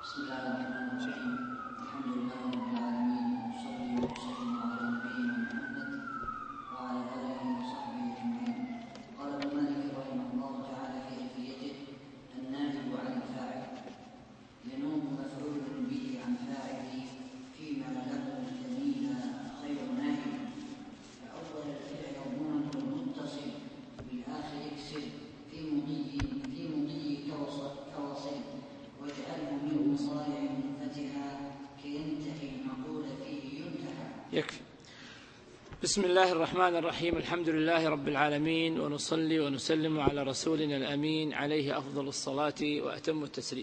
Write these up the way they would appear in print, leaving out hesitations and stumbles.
بسم الله الرحمن الرحيم. الحمد لله رب العالمين، وصلي وسلم على نبينا محمد وعلى اله وصحبه اجمعين. قال ابن مالك رحمه الله تعالى في الفيته: النائب عن الفاعل ينوب مفعول به عن فاعله فيما له تميل خير نائب. فاول الفعل ضمن المتصل بالاخر اكسر في مضي كوصل واجعله من مصارع منفتحا كينتهي المقول فيه ينتهى. يكفي. بسم الله الرحمن الرحيم. الحمد لله رب العالمين، ونصلي ونسلم على رسولنا الأمين عليه أفضل الصلاة وأتم التسليم.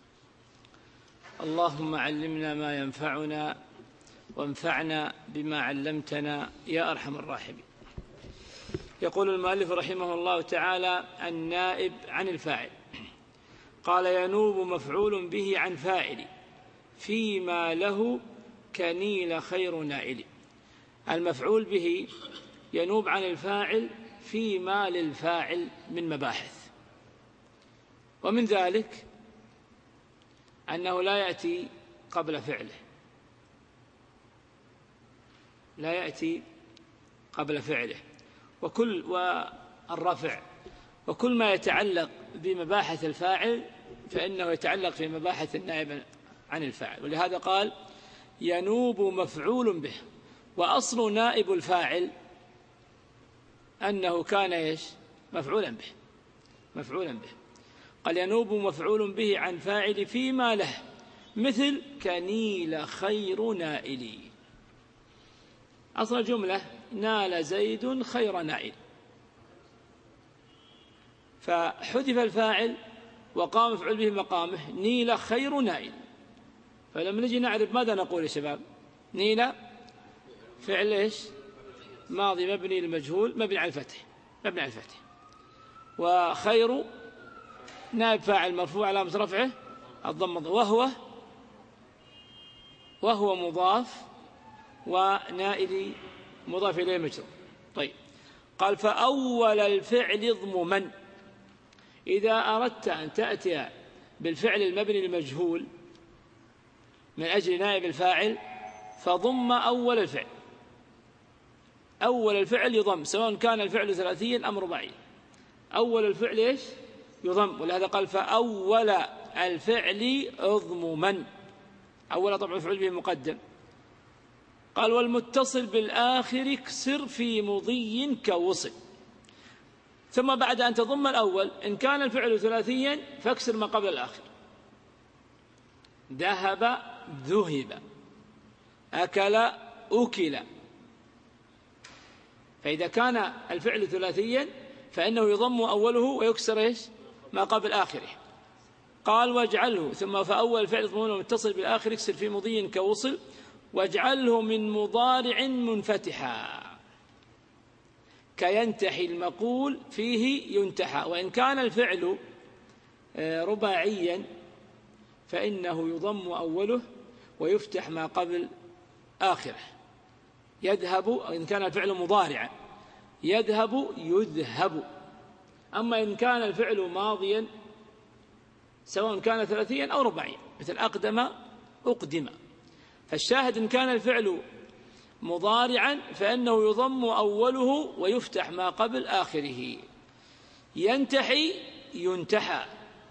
اللهم علمنا ما ينفعنا وانفعنا بما علمتنا يا أرحم الراحمين. يقول المؤلف رحمه الله تعالى: النائب عن الفاعل. قال: ينوب مفعول به عن فاعل فيما له كنيل خير نائل. المفعول به ينوب عن الفاعل فيما للفاعل من مباحث، ومن ذلك أنه لا يأتي قبل فعله، لا يأتي قبل فعله، والرفع وكل ما يتعلق بمباحث الفاعل فإنه يتعلق في مباحث النائب عن الفاعل. ولهذا قال: ينوب مفعول به. وأصل نائب الفاعل أنه كان مفعولا به. قال: ينوب مفعول به عن فاعل فيما له، مثل كنيل خير نائل. أصل جملة: نال زيد خير نائل، فحذف الفاعل وقام مفعول به مقامه نيل خير نائل. فلما نجي نعرف ماذا نقول يا شباب؟ نيل فعل ماضي مبني للمجهول مبني على الفتح، وخير نائب فاعل مرفوع علامة رفعه الضمة، وهو مضاف، ونائل مضاف إليه مجرور. طيب، قال: فأول الفعل اضمما. إذا أردت أن تأتي بالفعل المبني للمجهول من أجل نائب الفاعل فضم أول الفعل. أول الفعل يضم، سواء كان الفعل ثلاثيا أم رباعيا. أول الفعل يضم، ولهذا قال: فأول الفعل اضمما. أول طبعا مفعول به مقدم. قال: والمتصل بالآخر اكسر في مضي كوصل. ثم بعد أن تضم الأول إن كان الفعل ثلاثيا فاكسر ما قبل الآخر. ذهب ذهب، أكل أكل. فإذا كان الفعل ثلاثيا فإنه يضم أوله ويكسر ما قبل آخره. قال: واجعله. ثم فأول الفعل ضمون متصل بالآخر اكسر في مضي كوصل، واجعله من مضارع منفتحا كينتحي المقول فيه ينتحى. وإن كان الفعل رباعيا فإنه يضم أوله ويفتح ما قبل آخره. يذهب، إن كان الفعل مضارعا يذهب يذهب. أما إن كان الفعل ماضيا سواء كان ثلاثيا أو رباعيا مثل أقدم أقدم. فالشاهد إن كان الفعل مضارعا فإنه يضم أوله ويفتح ما قبل آخره. ينتحي ينتحى.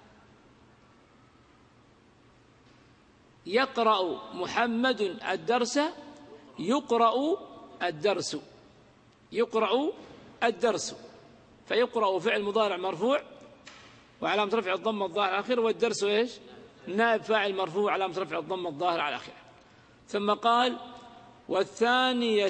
يقرأ محمد الدرس يقرأ الدرس. يقرأ الدرس. فيقرأ فعل مضارع مرفوع وعلامة رفع الضمة الظاهر على آخره، والدرس نائب فاعل مرفوع علامة رفع الضمة الظاهر على آخره. ثم قال: والثانية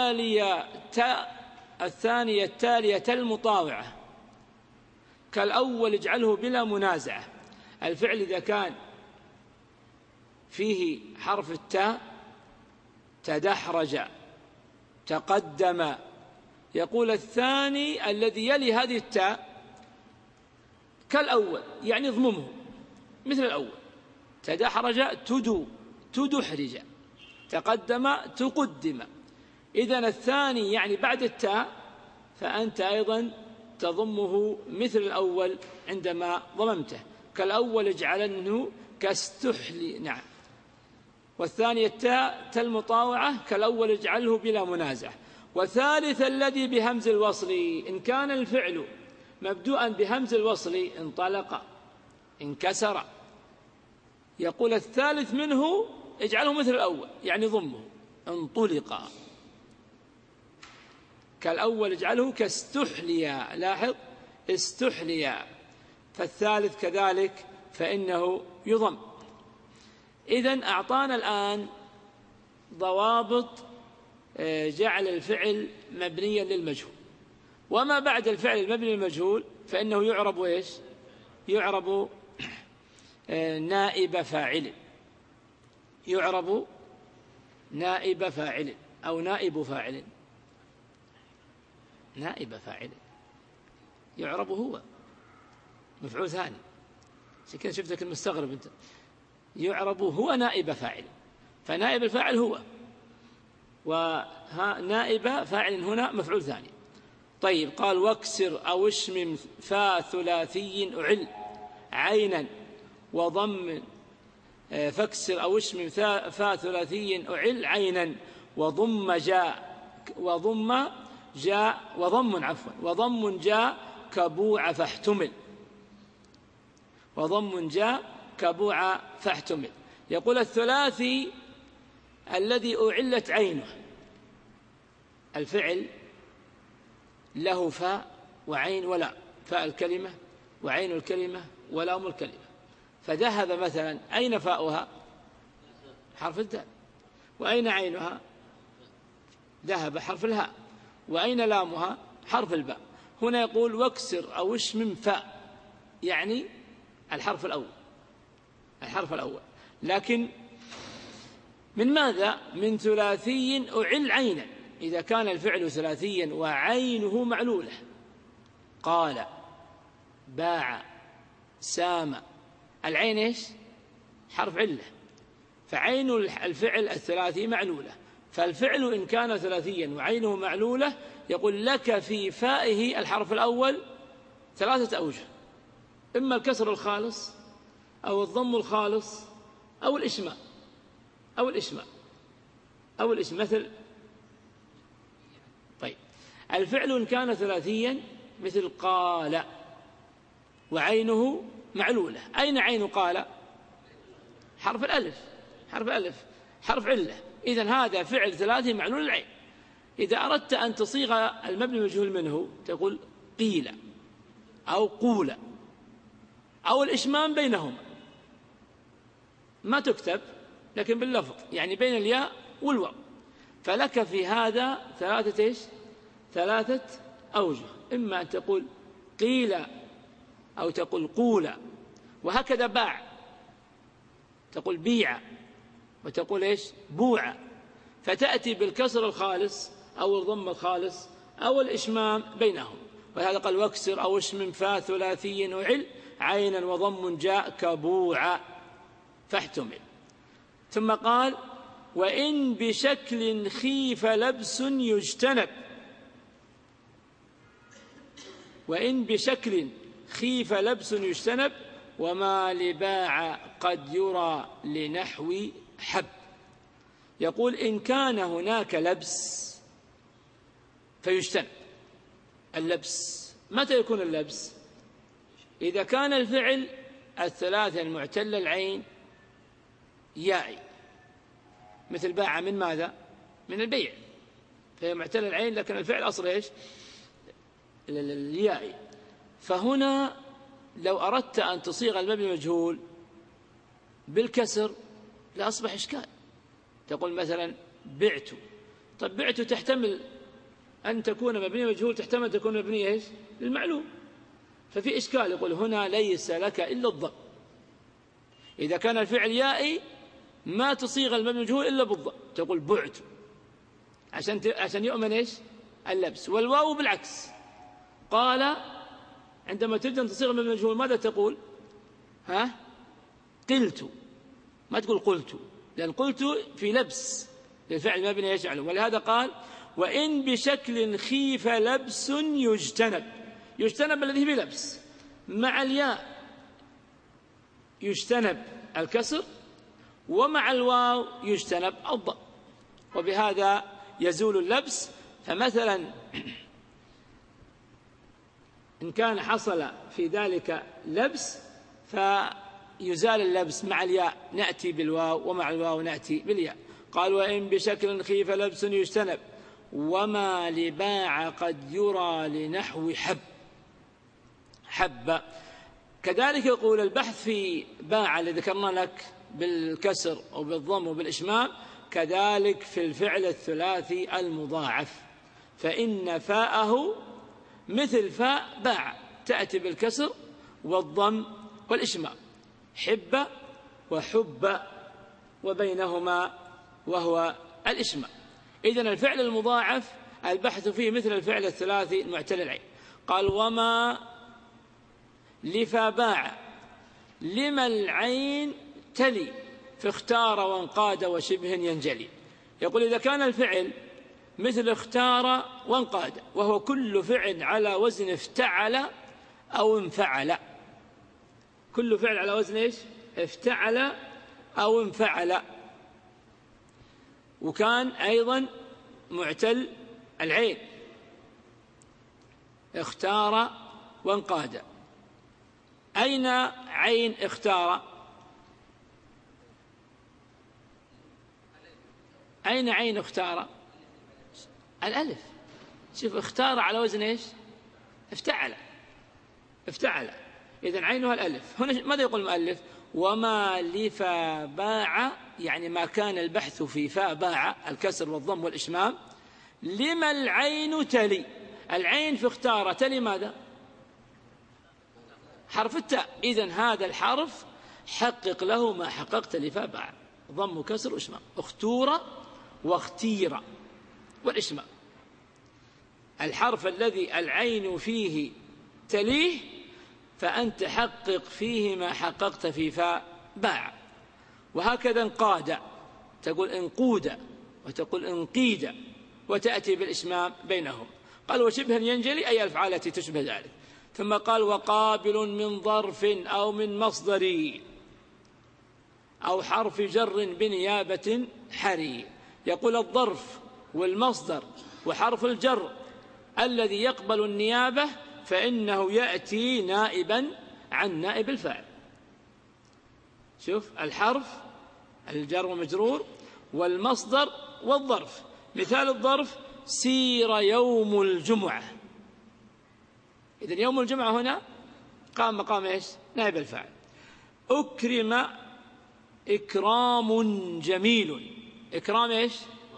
التالية المطاوعة كالأول اجعله بلا منازعة. الفعل إذا كان فيه حرف التاء تدحرج تقدم، يقول الثاني الذي يلي هذه التاء كالأول، يعني اضممه مثل الأول. تدحرج تدحرج، تقدم تقدم. إذن الثاني يعني بعد التاء فأنت أيضا تضمه مثل الأول عندما ضممته. كالأول اجعلنه كاستحلي، نعم. والثانية تاء المطاوعة كالأول اجعله بلا منازع. والثالث الذي بهمز الوصل، إن كان الفعل مبدوءا بهمز الوصل انطلق انكسر، يقول الثالث منه اجعله مثل الأول، يعني ضمه انطلق، كالأول اجعله كاستحليا، لاحظ استحليا، فالثالث كذلك فإنه يضم. إذن أعطانا الآن ضوابط جعل الفعل مبنيا للمجهول، وما بعد الفعل المبني للمجهول فإنه يعرب إيش؟ يعرب نائب فاعل، يعرب نائب فاعل أو نائب فاعل، نائب فاعل يعرب هو مفعول ثاني، عشان كذا شفتك المستغرب أنت، يعرب هو نائب فاعل، فنائب الفاعل هو، ونائب فاعل هنا مفعول ثاني. طيب قال واكسر أو اشمم فا ثلاثي أعل عينا وضم، فاكسر أو اشمم فا ثلاثي أعل عينا وضم جاء كبوع فاحتمل، وضم جاء كبوع فاحتمل. يقول الثلاثي الذي أعلت عينه، الفعل له فاء وعين ولا، فاء الكلمة وعين الكلمة ولام الكلمة، فذهب مثلا، أين فاؤها؟ حرف الدال. وأين عينها؟ ذهب حرف الهاء. وأين لامها؟ حرف الباء. هنا يقول واكسر أو اشمم فاء، يعني الحرف الأول، الحرف الأول، لكن من ماذا؟ من ثلاثي أعل عينا، إذا كان الفعل ثلاثيا وعينه معلولة، قال باع سام، العين إيش؟ حرف علة، فعين الفعل الثلاثي معلولة، فالفعل إن كان ثلاثيا وعينه معلولة يقول لك في فائه الحرف الأول ثلاثة أوجه، إما الكسر الخالص أو الضم الخالص أو الإشماء مثل. طيب الفعل إن كان ثلاثيا مثل قال وعينه معلولة، أين عين قال؟ حرف الألف، حرف علة، إذن هذا فعل ثلاثي معلول العين. إذا أردت أن تصيغ المبني المجهول منه تقول قيل أو قول أو الإشمام بينهما، ما تكتب لكن باللفظ، يعني بين الياء والواو، فلك في هذا ثلاثة أوجه، إما أن تقول قيل أو تقول قول، وهكذا باع تقول بيع، وتقول بوع، فتأتي بالكسر الخالص أو الضم الخالص أو الإشمام بينهم. وهذا قال واكسر أو اشمم فا ثلاثي أعل عينا وضم جاء كبوع فاحتمل. ثم قال وإن بشكل خيف لبس يجتنب، وإن بشكل خيف لبس يجتنب وما لباع قد يرى لنحو حب. يقول إن كان هناك لبس فيجتنب اللبس. متى يكون اللبس؟ إذا كان الفعل الثلاثة المعتل العين يائي، مثل باع من ماذا؟ من البيع، فهي معتل العين لكن الفعل أصله اليائي. فهنا لو أردت أن تصيغ المبني المجهول بالكسر لأصبح إشكال، تقول مثلا بعت. طب بعت تحتمل أن تكون مبنية مجهول، تحتمل تكون مبنية للمعلوم، ففي إشكال. يقول هنا ليس لك إلا الضم، إذا كان الفعل يائي ما تصيغ المبني المجهول إلا بالضم، تقول بعت عشان يؤمن اللبس. والواو بالعكس، قال عندما تريد أن تصيغ المبني المجهول ماذا تقول؟ قلت، ما تقول قلت، لأن قلت في لبس للفعل المبني يجعله. ولهذا قال وإن بشكل خيف لبس يجتنب الذي بلبس مع الياء، يجتنب الكسر، ومع الواو يجتنب الضم، وبهذا يزول اللبس. فمثلا إن كان حصل في ذلك لبس فيزال اللبس، مع الياء نأتي بالواو ومع الواو نأتي بالياء. قال وإن بشكل خيف لبس يجتنب وما لباع قد يرى لنحو حب. كذلك يقول البحث في باع اللي ذكرنا لك بالكسر وبالضم وبالإشمام، كذلك في الفعل الثلاثي المضاعف، فإن فاءه مثل فاء باع تأتي بالكسر والضم والإشمام، حب وحب وبينهما وهو الإشمام. إذن الفعل المضاعف البحث فيه مثل الفعل الثلاثي المعتل العين. قال وما لفا باع لما العين تلي فاختار وانقاد وشبه ينجلي. يقول إذا كان الفعل مثل اختار وانقاد، وهو كل فعل على وزن افتعل أو انفعل، كل فعل على وزن ايش؟ افتعل أو انفعل، وكان أيضا معتل العين اختار وانقاد. أين عين اختار؟ أين عين اختار؟ الألف. شوف اختار على وزن ايش؟ افتعل. إذن عينها الألف. هنا ماذا يقول المؤلف؟ وما لفا باع، يعني ما كان البحث في فاء باع الكسر والضم والإشمام، لما العين تلي. العين في اختار تلي ماذا؟ حرف التاء. إذن هذا الحرف حقق له ما حققت لفاء باع، ضم وكسر وإشمام، اختور واختير والإشمام. الحرف الذي العين فيه تليه فأنت حقق فيه ما حققت في فاء باع. وهكذا انقاد، تقول انقود وتقول انقيد، وتأتي بالإشمام بينهم. قال وشبه ينجلي أي الأفعال التي تشبه ذلك. ثم قال وقابل من ظرف أو من مصدر أو حرف جر بنيابة حري. يقول الظرف والمصدر وحرف الجر الذي يقبل النيابة فإنه يأتي نائبا عن نائب الفاعل. شوف الحرف الجر ومجرور والمصدر والظرف. مثال الظرف سير يوم الجمعة. إذن يوم الجمعة هنا قام مقام إيش؟ نائب الفاعل. أكرم إكرام جميل. إكرام إيش؟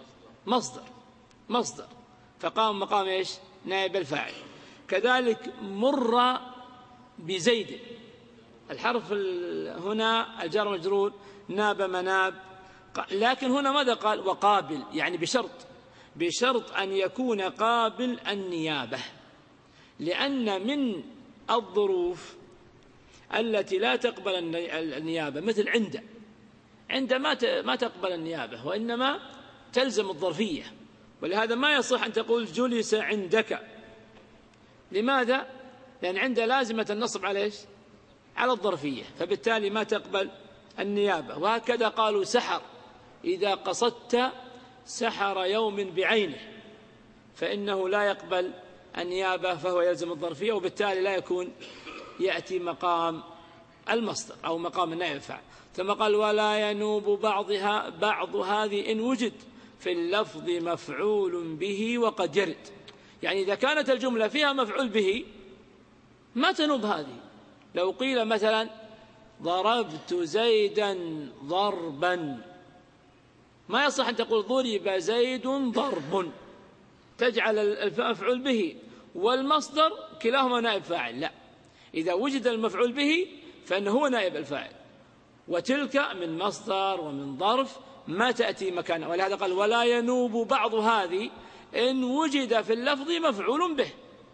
مصدر فقام مقام إيش؟ نائب الفاعل. كذلك مر بزيد. الحرف هنا الجار مجرور ناب مناب، لكن هنا ماذا قال؟ وقابل، يعني بشرط أن يكون قابل النيابة، لأن من الظروف التي لا تقبل النيابة مثل عند ما تقبل النيابة وإنما تلزم الظرفية، ولهذا ما يصح أن تقول جلس عندك. لماذا؟ لأن عند لازمة النصب على إيش؟ على الظرفية، فبالتالي ما تقبل النيابة. وهكذا قالوا سحر، إذا قصدت سحر يوم بعينه فإنه لا يقبل النيابة فهو يلزم الظرفية، وبالتالي لا يكون يأتي مقام المصدر أو مقام النائب الفاعل. ثم قال ولا ينوب بعض هذه إن وجد في اللفظ مفعول به وقد يرد. يعني إذا كانت الجملة فيها مفعول به ما تنوب هذه. لو قيل مثلا ضربت زيدا ضربا، ما يصح أن تقول ضرب زيد ضرب، تجعل المفعول به والمصدر كلاهما نائب فاعل. لا، إذا وجد المفعول به فإنه هو نائب الفاعل، وتلك من مصدر ومن ظرف ما تأتي مكانه. ولهذا قال ولا ينوب بعض هذه إن وجد في اللفظ مفعول به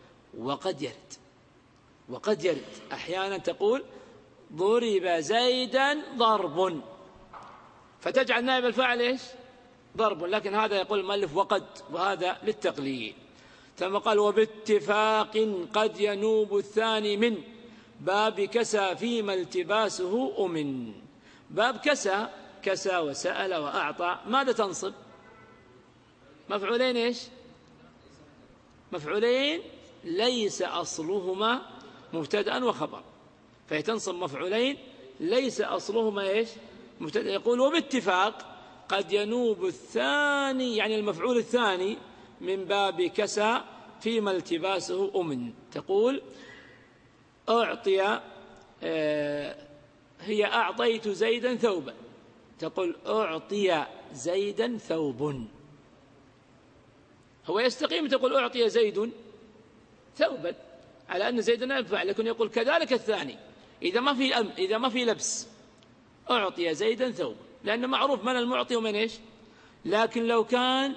وقد يرد. أحيانا تقول ضرب زيدا ضرب فتجعل نائب الفاعل إيش؟ ضرب، لكن هذا يقول المؤلف وقد، وهذا للتقليل. ثم قال وباتفاق قد ينوب الثاني من باب كسى فيما التباسه أمن. باب كسى، كسى وسأل وأعطى، ماذا تنصب؟ مفعولين إيش؟ مفعولين ليس أصلهما مبتدأ وخبر، فهي تنصب مفعولين ليس أصلهما إيش؟ مبتدأ. يقول وباتفاق قد ينوب الثاني، يعني المفعول الثاني، من باب كسى فيما التباسه أمن. تقول أعطي، هي أعطيت زيدا ثوبا، تقول أعطي زيدا ثوب. هو يستقيم تقول أعطي زيد ثوبا على أن زيدا نائب فاعل، لكن يقول كذلك الثاني إذا ما في لبس، أعطي زيدا ثوبا، لأنه معروف من المعطي ومن إيش. لكن لو كان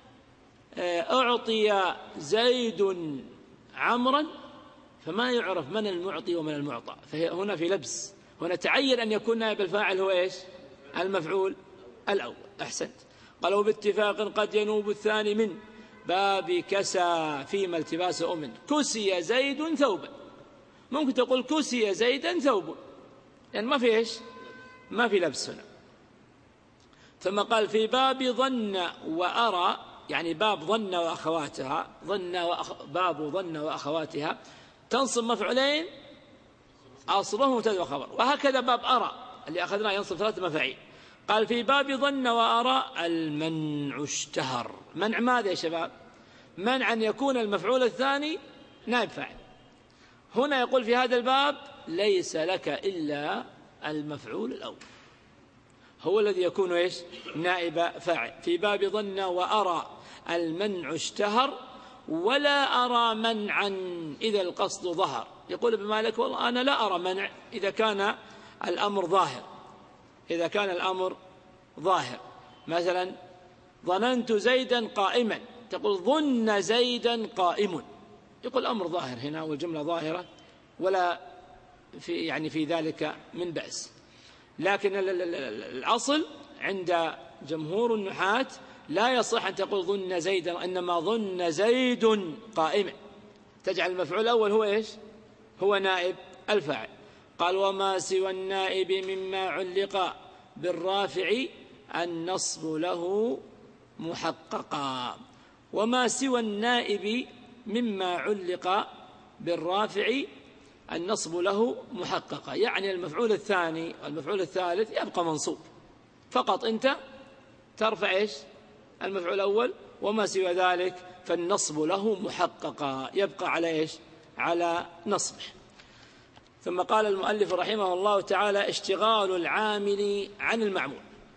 أعطي زيد عمرا فما يعرف من المعطي ومن المعطى، فهنا في لبس، هنا تعين أن يكون نائب الفاعل هو إيش؟ المفعول الأول. أحسنت. قالوا باتفاق قد ينوب الثاني من باب كسى فيما التباس أمن. كسي زيد ثوبا، ممكن تقول كسي زيدا ثوب، يعني ما في إيش؟ ما في لبس هنا. ثم قال في باب ظن وأرى، يعني باب ظن وأخواتها، باب ظن وأخواتها تنصب مفعولين أصله مبتدأ وخبر. وهكذا باب أرى اللي أخذناه ينصب 3 مفاعيل. قال في باب ظن وأرى المنع اشتهر. منع ماذا يا شباب؟ منع أن يكون المفعول الثاني نائب فاعل. هنا يقول في هذا الباب ليس لك إلا المفعول الأول، هو الذي يكون إيش؟ نائب فاعل. في باب ظن وأرى المنع اشتهر ولا أرى منعا إذا القصد ظهر. يقول ابن مالك والله أنا لا أرى منع إذا كان الأمر ظاهر. إذا كان الأمر ظاهر، مثلا ظننت زيدا قائما، تقول ظن زيدا قائم، يقول الأمر ظاهر هنا والجملة ظاهرة ولا في ذلك من بأس. لكن الأصل عند جمهور النحاة لا يصح أن تقول ظن زيدا، إنما ظن زيد قائما، تجعل المفعول الأول هو إيش؟ هو نائب الفاعل. قال وما سوى النائب مما علق بالرافع النصب له محققا. وما سوى النائب مما علق بالرافع النصب له محققا، يعني المفعول الثاني والمفعول الثالث يبقى منصوب، فقط أنت ترفع إيش؟ المفعول الأول، وما سوى ذلك فالنصب له محققا، يبقى على إيش؟ على نصبه. ثم قال المؤلف رحمه الله تعالى اشتغال العامل عن المعمول.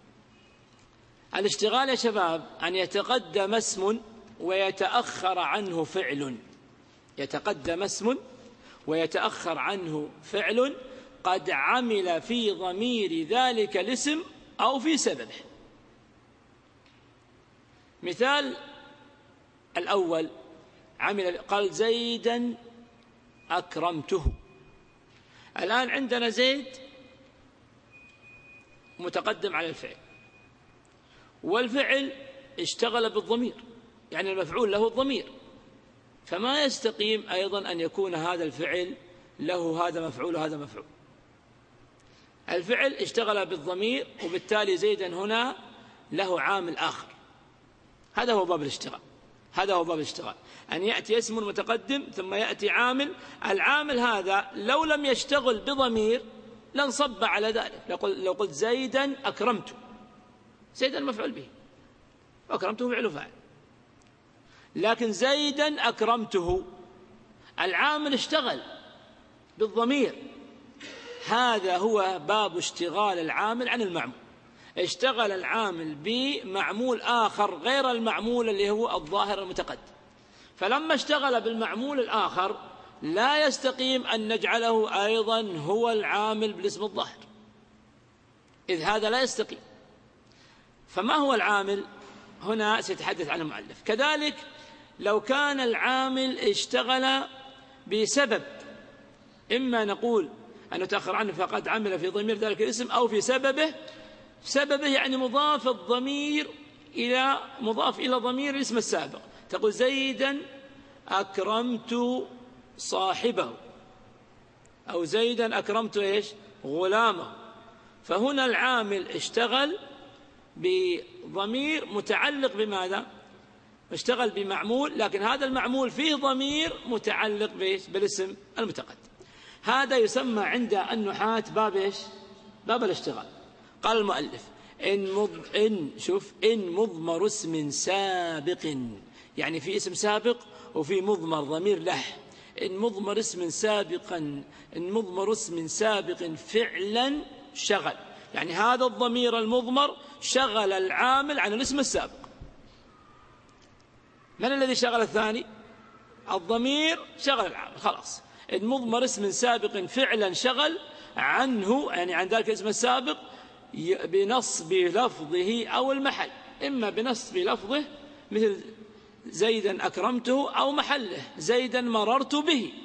الاشتغال يا شباب أن يتقدم اسم ويتأخر عنه فعل، يتقدم اسم ويتأخر عنه فعل قد عمل في ضمير ذلك الاسم أو في سببه. مثال الأول عمل، قال زيدا أكرمته. الآن عندنا زيد متقدم على الفعل، والفعل اشتغل بالضمير، يعني المفعول له الضمير، فما يستقيم أيضا أن يكون هذا الفعل له هذا مفعول وهذا مفعول. الفعل اشتغل بالضمير، وبالتالي زيدا هنا له عامل آخر. هذا هو باب الاشتغال، هذا هو باب الاشتغال، أن يأتي اسم متقدم ثم يأتي عامل. العامل هذا لو لم يشتغل بضمير لانصب على ذلك. لو قلت زيدا أكرمته، زيدا مفعول به، أكرمته فعل فاعل. لكن زيدا أكرمته العامل اشتغل بالضمير، هذا هو باب اشتغال العامل عن المعمول. اشتغل العامل بمعمول آخر غير المعمول اللي هو الظاهر المتقدم، فلما اشتغل بالمعمول الآخر لا يستقيم أن نجعله أيضا هو العامل بالاسم الظاهر، إذ هذا لا يستقيم. فما هو العامل؟ هنا سيتحدث عنه المؤلف. كذلك لو كان العامل اشتغل بسبب، إما نقول أنه تأخر عنه فقد عمل في ضمير ذلك الاسم، أو في سببه. سببه يعني مضاف الضمير إلى مضاف إلى ضمير الاسم السابق. تقول زيدا أكرمت صاحبه، أو زيدا أكرمت إيش؟ غلامه. فهنا العامل اشتغل بضمير متعلق بماذا؟ اشتغل بمعمول، لكن هذا المعمول فيه ضمير متعلق بالاسم المتقدم. هذا يسمى عند النحاة باب ايش؟ باب الاشتغال. قال المؤلف إن مضمر اسم سابق، يعني في اسم سابق وفي مضمر ضمير له. إن مضمر اسم سابق فعلا شغل، يعني هذا الضمير المضمر شغل العامل عن الاسم السابق. من الذي شغل الثاني؟ الضمير شغل العامل، خلاص. إن مضمر اسم سابق فعلا شغل عنه، يعني عن ذلك الاسم السابق، بنصب لفظه أو المحل، إما بنصب لفظه مثل زيدا أكرمته، أو محله زيدا مررت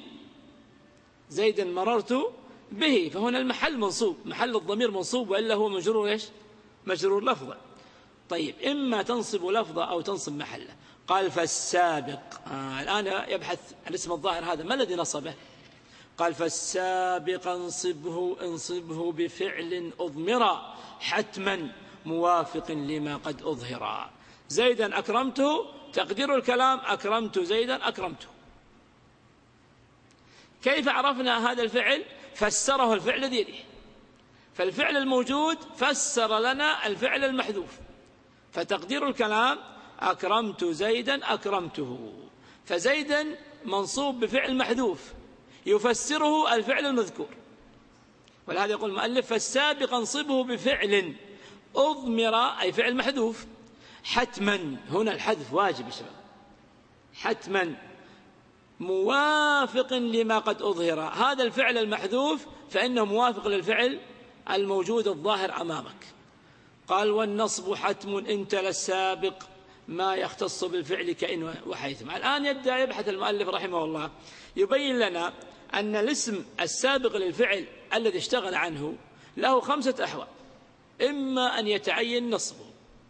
به، فهنا المحل منصوب، محل الضمير منصوب، وإلا هو مجرور ايش؟ مجرور لفظه. طيب إما تنصب لفظه أو تنصب محله. قال فالسابق، الآن يبحث عن اسم الظاهر هذا ما الذي نصبه. قال فالسابق انصبه بفعل أضمر حتما موافق لما قد أظهر. زيدا أكرمته، تقدير الكلام أكرمت زيدا أكرمته. كيف عرفنا هذا الفعل؟ فسره الفعل ذيله، فالفعل الموجود فسر لنا الفعل المحذوف، فتقدير الكلام أكرمت زيدا أكرمته، فزيدا منصوب بفعل محذوف يفسره الفعل المذكور. ولهذا يقول المؤلف فالسابق انصبه بفعل أضمر، أي فعل محذوف، حتما، هنا الحذف واجب يا شباب، حتما موافق لما قد أظهر. هذا الفعل المحذوف فإنه موافق للفعل الموجود الظاهر أمامك. قال والنصب حتم إن تلا السابق ما يختص بالفعل كإن وحيثما. الآن يبدأ يبحث المؤلف رحمه الله يبين لنا أن الاسم السابق للفعل الذي اشتغل عنه له 5 أحوال: إما أن يتعين نصبه،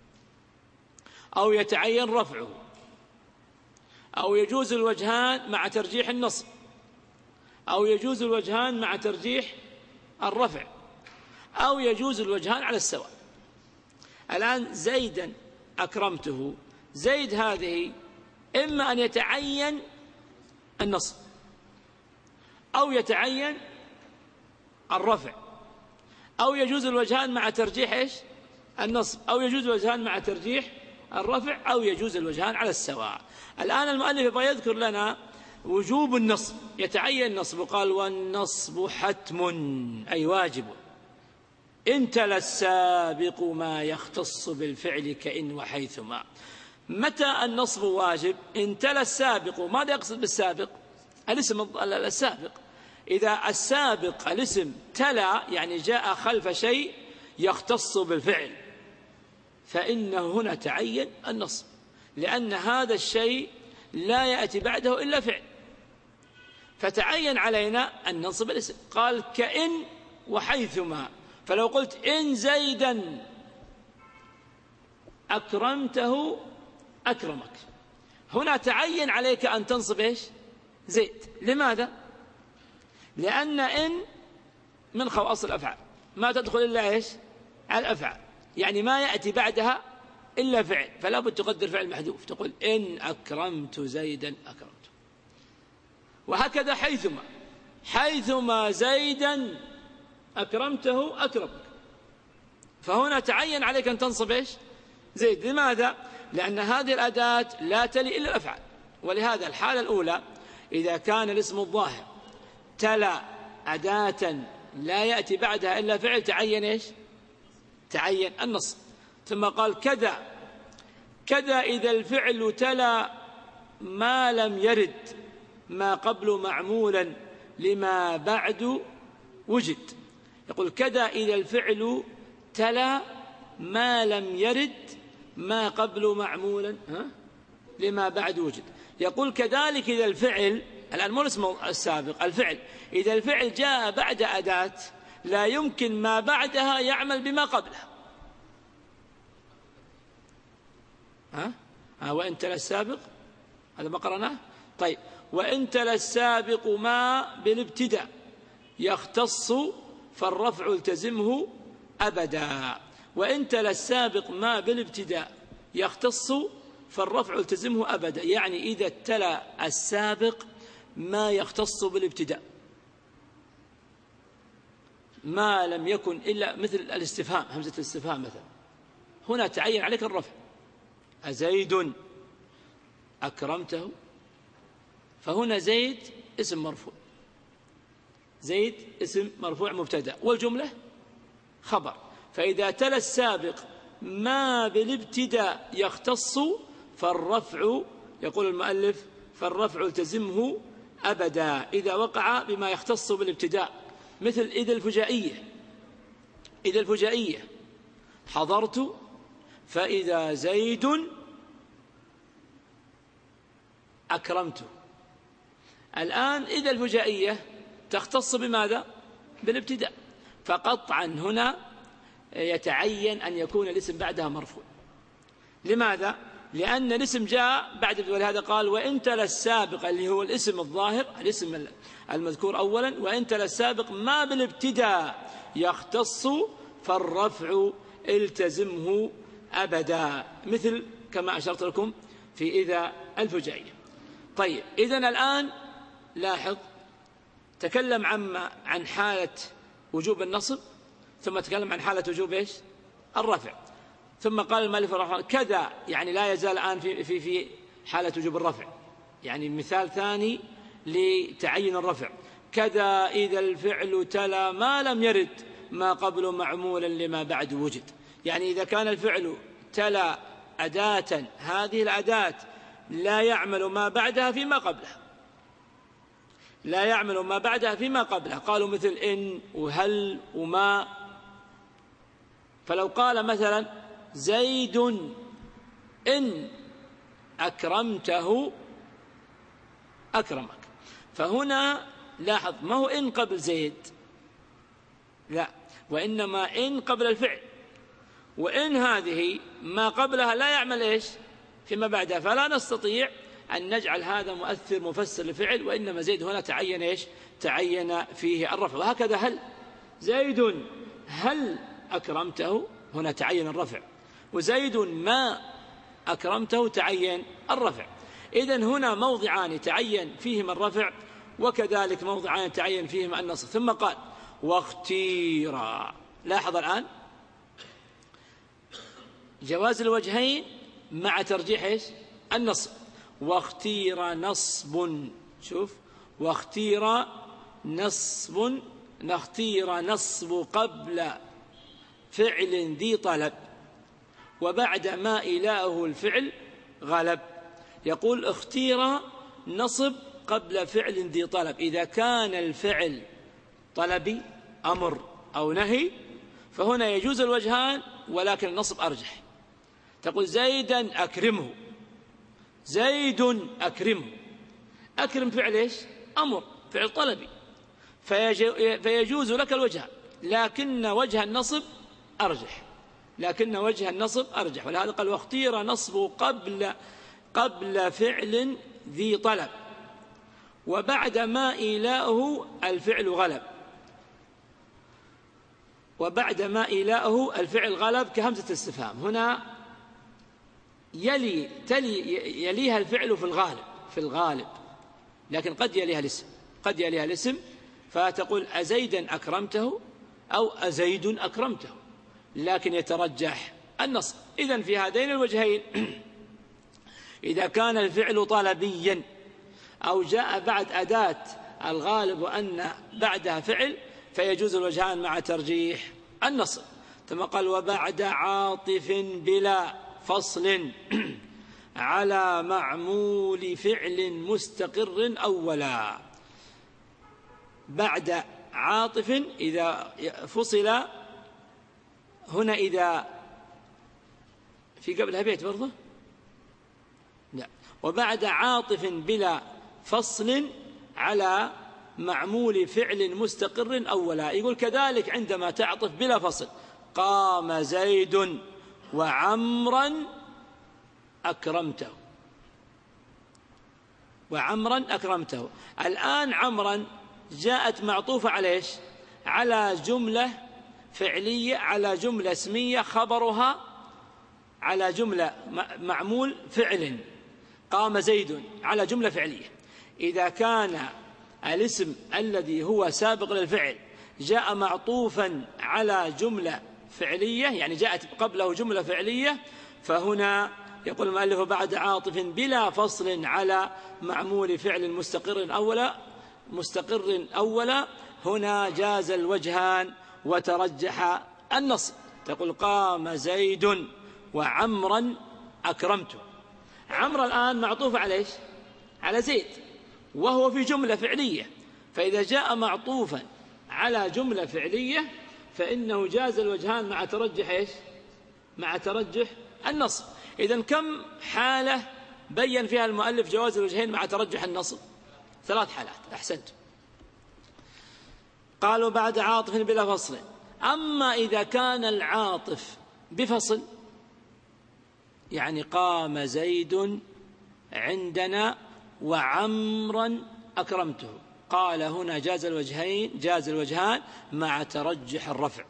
أو يتعين رفعه، أو يجوز الوجهان مع ترجيح النصب، أو يجوز الوجهان مع ترجيح الرفع، أو يجوز الوجهان على السواء. الآن زيدا أكرمته، زيد هذه إما أن يتعين النصب، أو يتعين الرفع، أو يجوز الوجهان مع ترجيح إيش؟ النصب، أو يجوز الوجهان مع ترجيح الرفع، أو يجوز الوجهان على السواء. الآن المؤلف يبغى يذكر لنا وجوب النصب، يتعين النصب. قال والنصب حتم، أي واجب، إن تلا السابق ما يختص بالفعل كإن وحيثما. متى النصب واجب؟ إن تلا السابق. ماذا يقصد بالسابق؟ الاسم السابق. إذا السابق الاسم تلا، يعني جاء خلف شيء يختص بالفعل، فإنه هنا تعين النصب، لأن هذا الشيء لا يأتي بعده إلا فعل، فتعين علينا أن ننصب الاسم. قال كإن وحيثما، فلو قلت إن زيدا أكرمته أكرمك، هنا تعين عليك أن تنصب إيش؟ زيد. لماذا؟ لأن إن من خواص الأفعال، ما تدخل إلا إيش؟ على الأفعال، يعني ما يأتي بعدها إلا فعل، فلا بد تقدر فعل محذوف، تقول إن أكرمت زيدا أكرمته. وهكذا حيثما زيدا أكرمته أكرمك، فهنا تعين عليك أن تنصب إيش؟ زيد. لماذا؟ لأن هذه الأداة لا تلي إلا الأفعال. ولهذا الحالة الأولى إذا كان الاسم الظاهر تلا أداة لا يأتي بعدها إلا فعل، تعين إيش؟ تعين النصب. ثم قال كذا إذا الفعل تلا ما لم يرد ما قبل معمولا لما بعد وجد. يقول كذا إذا الفعل تلا ما لم يرد ما قبل معمولا لما بعد وجد. يقول كذلك إذا الفعل، الآن مو الاسم السابق، الفعل، إذا الفعل جاء بعد أداة لا يمكن ما بعدها يعمل بما قبلها. وإن تلا السابق، هذا ما قرأناه. طيب، وإن تلا السابق ما بالابتداء يختص فالرفع التزمه أبدا. وإن تلا السابق ما بالابتداء يختص فالرفع التزمه أبدا، يعني إذا تلا السابق ما يختص بالابتداء، ما لم يكن إلا مثل الاستفهام، همزة الاستفهام مثلا، هنا تعين عليك الرفع. أزيد أكرمته، فهنا زيد اسم مرفوع، زيد اسم مرفوع مبتدأ، والجملة خبر. فإذا تلا السابق ما بالابتداء يختص فالرفع، يقول المؤلف فالرفع التزمه أبدا إذا وقع بما يختص بالابتداء، مثل إذا الفجائية، إذا الفجائية حضرت فإذا زيد أكرمته. الآن إذا الفجائية تختص بماذا؟ بالابتداء، فقطعا هنا يتعين أن يكون الاسم بعدها مرفوع. لماذا؟ لأن الاسم جاء بعد، ولهذا قال وإن تلا السابق اللي هو الاسم الظاهر، الاسم المذكور أولا، وإن تلا السابق ما بالابتداء يختص فالرفع التزمه أبدا، مثل كما أشرت لكم في إذا الفجائية. طيب إذن الآن لاحظ، تكلم عن حالة وجوب النصب، ثم تكلم عن حالة وجوب إيش؟ الرفع، ثم قال المؤلف رحمه الله كذا، يعني لا يزال الآن في حالة وجوب الرفع، يعني مثال ثاني لتعين الرفع. كذا إذا الفعل تلا ما لم يرد ما قبل معمولا لما بعد وجد، يعني إذا كان الفعل تلا أداة، هذه الأداة لا يعمل ما بعدها فيما قبلها، لا يعمل ما بعدها فيما قبلها، قالوا مثل إن وهل وما. فلو قال مثلا زيد إن أكرمته أكرمك، فهنا لاحظ ما هو إن قبل زيد، لا، وإنما إن قبل الفعل، وإن هذه ما قبلها لا يعمل إيش فيما بعدها، فلا نستطيع أن نجعل هذا مؤثر مفسر لفعل، وإنما زيد هنا تعين إيش؟ تعين فيه الرفع. وهكذا هل، زيد هل أكرمته، هنا تعين الرفع، وزيد ما أكرمته تعين الرفع. إذن هنا موضعان تعين فيهما الرفع، وكذلك موضعان تعين فيهما النصب. ثم قال واختيرا، لاحظ الآن جواز الوجهين مع ترجيح إيش؟ النصب. واختير نصب، شوف، واختير نصب، نختير نصب قبل فعل ذي طلب وبعد ما إلاه الفعل غلب. يقول اختير نصب قبل فعل ذي طلب، إذا كان الفعل طلبي أمر أو نهي فهنا يجوز الوجهان، ولكن النصب أرجح. تقول زيدا أكرمه، زيد أكرمه، أكرم فعل إيش؟ أمر، فعل طلبي، فيجوز لك الوجهان، لكن وجه النصب أرجح، لكن وجه النصب أرجح. ولهذا قال واختير نصب قبل فعل ذي طلب وبعد ما إيلاؤه الفعل غلب، وبعد ما إيلاؤه الفعل غلب كهمزة الاستفهام. هنا يليها الفعل في الغالب، لكن قد يليها الاسم، قد يليها الاسم، فتقول أزيدا أكرمته أو أزيد أكرمته، لكن يترجح النصب. إذن في هذين الوجهين إذا كان الفعل طلبيا أو جاء بعد أداة الغالب وأن بعدها فعل فيجوز الوجهان مع ترجيح النصب. ثم قال وبعد عاطف بلا فصل على معمول فعل مستقر أولا. بعد عاطف إذا فصل، هنا إذا في قبلها بيت برضه لا، وبعد عاطف بلا فصل على معمول فعل مستقر أولا. يقول كذلك عندما تعطف بلا فصل، قام زيد وعمرا أكرمته، وعمرا أكرمته. الآن عمرا جاءت معطوفة على إيش؟ على جملة فعلية على جملة اسمية خبرها على جملة معمول فعل. قام زيد على جملة فعلية. إذا كان الاسم الذي هو سابق للفعل جاء معطوفا على جملة فعلية، يعني جاءت قبله جملة فعلية، فهنا يقول المؤلف بعد عاطف بلا فصل على معمول فعل مستقر أولا هنا جاز الوجهان وترجح النصب. تقول قام زيد وعمرا أكرمته. عمرو الآن معطوف على إيش؟ على زيد، وهو في جملة فعلية، فإذا جاء معطوفا على جملة فعلية فإنه جاز الوجهان مع ترجح إيش؟ مع ترجح النصب. إذن كم حالة بين فيها المؤلف جواز الوجهين مع ترجح النصب؟ 3 حالات. أحسنت. قالوا بعد عاطف بلا فصل. أما إذا كان العاطف بفصل، يعني قام زيد عندنا وعمرا أكرمته، قال هنا جاز الوجهان مع ترجح الرفع.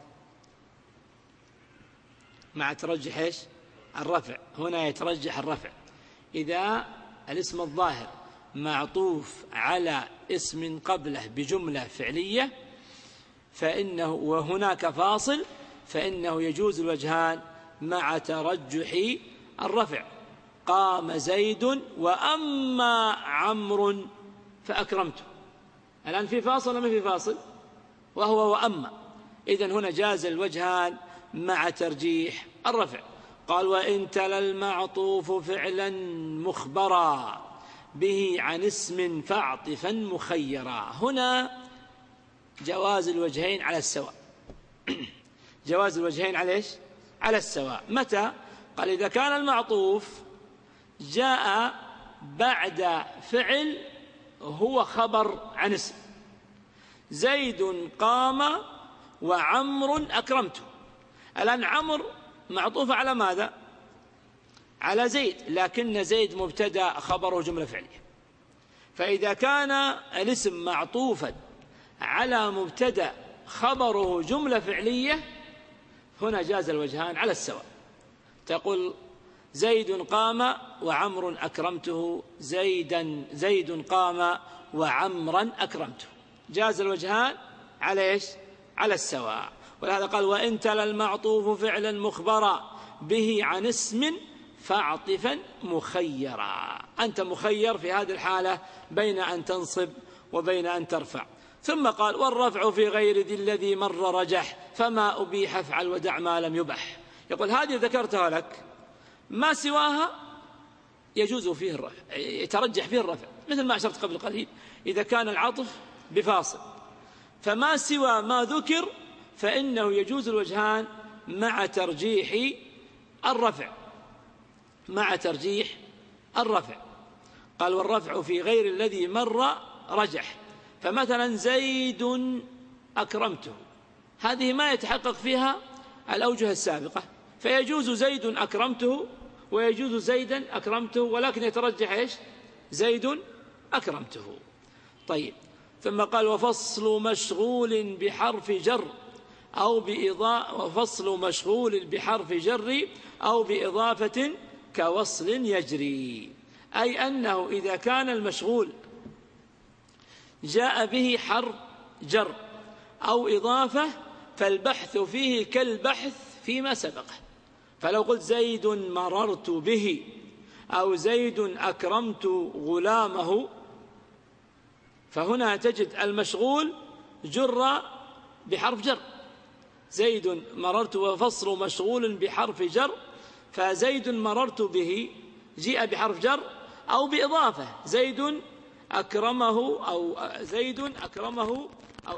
مع ترجح إيش؟ الرفع. هنا يترجح الرفع إذا الاسم الظاهر معطوف على اسم قبله بجملة فعلية فإنه وهناك فاصل فإنه يجوز الوجهان مع ترجح الرفع. قام زيد وأما عمرو فأكرمته. الآن في فاصل ولا ما في فاصل؟ وهو وأما. إذن هنا جاز الوجهان مع ترجيح الرفع. قال وإن تلا المعطوف فعلا مخبرا به عن اسم فاعطفا مخيرا. هنا جواز الوجهين على السواء. جواز الوجهين على إيش؟ على السواء. متى؟ قال إذا كان المعطوف جاء بعد فعل هو خبر عن اسم. زيد قام وعمر أكرمته. الآن عمر معطوف على ماذا؟ على زيد، لكن زيد مبتدأ خبره جملة فعلية. فإذا كان الاسم معطوفا على مبتدأ خبره جملة فعلية هنا جاز الوجهان على السواء. تقول زيد قام وعمر أكرمته. زيد قام وعمرا أكرمته. جاز الوجهان على إيش؟ على السواء. ولهذا قال وإن تلا المعطوف فعلا مخبرا به عن اسم فاعطفا مخيرا. أنت مخير في هذه الحالة بين أن تنصب وبين أن ترفع. ثم قال والرفع في غير ذي الذي مر رجح فما أبيح افعل ودع ما لم يبح. يقول هذه ذكرتها لك، ما سواها يجوز فيه الرفع، يترجح فيه الرفع، مثل ما أشرت قبل قليل. إذا كان العطف بفاصل فما سوى ما ذكر فإنه يجوز الوجهان مع ترجيح الرفع. مع ترجيح الرفع. قال والرفع في غير الذي مر رجح. فمثلا زيد أكرمته، هذه ما يتحقق فيها الأوجه السابقة، فيجوز زيد أكرمته ويجوز زيدا أكرمته، ولكن يترجح إيش؟ زيد أكرمته. طيب. ثم قال وفصل مشغول بحرف جر وفصل مشغول بحرف جر أو بإضافة كوصل يجري. أي أنه إذا كان المشغول جاء به حرف جر أو إضافة فالبحث فيه كالبحث فيما سبقه. فلو قلت زيد مررت به أو زيد أكرمت غلامه فهنا تجد المشغول جر بحرف جر. زيد مررت وفصل مشغول بحرف جر، فزيد مررت به جاء بحرف جر أو بإضافة زيد أكرمه أو زيد أكرمه أو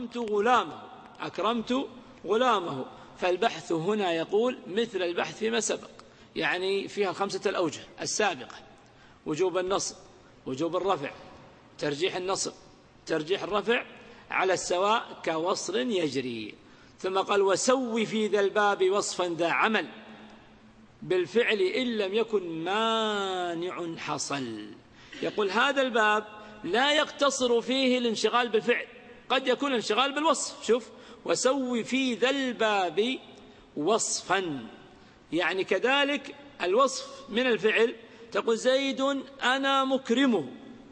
أكرمت غلامه. فالبحث هنا يقول مثل البحث فيما سبق، يعني فيها 5 الأوجه السابقة: وجوب النصب، وجوب الرفع، ترجيح النصب، ترجيح الرفع على السواء كوصل يجري. ثم قال وسوي في ذا الباب وصفا ذا عمل بالفعل إن لم يكن مانع حصل. يقول هذا الباب لا يقتصر فيه الانشغال بالفعل، قد يكون الانشغال بالوصف. شوف وسوي في ذا الباب وصفا. يعني كذلك الوصف من الفعل، تقول زيد أنا مكرمه،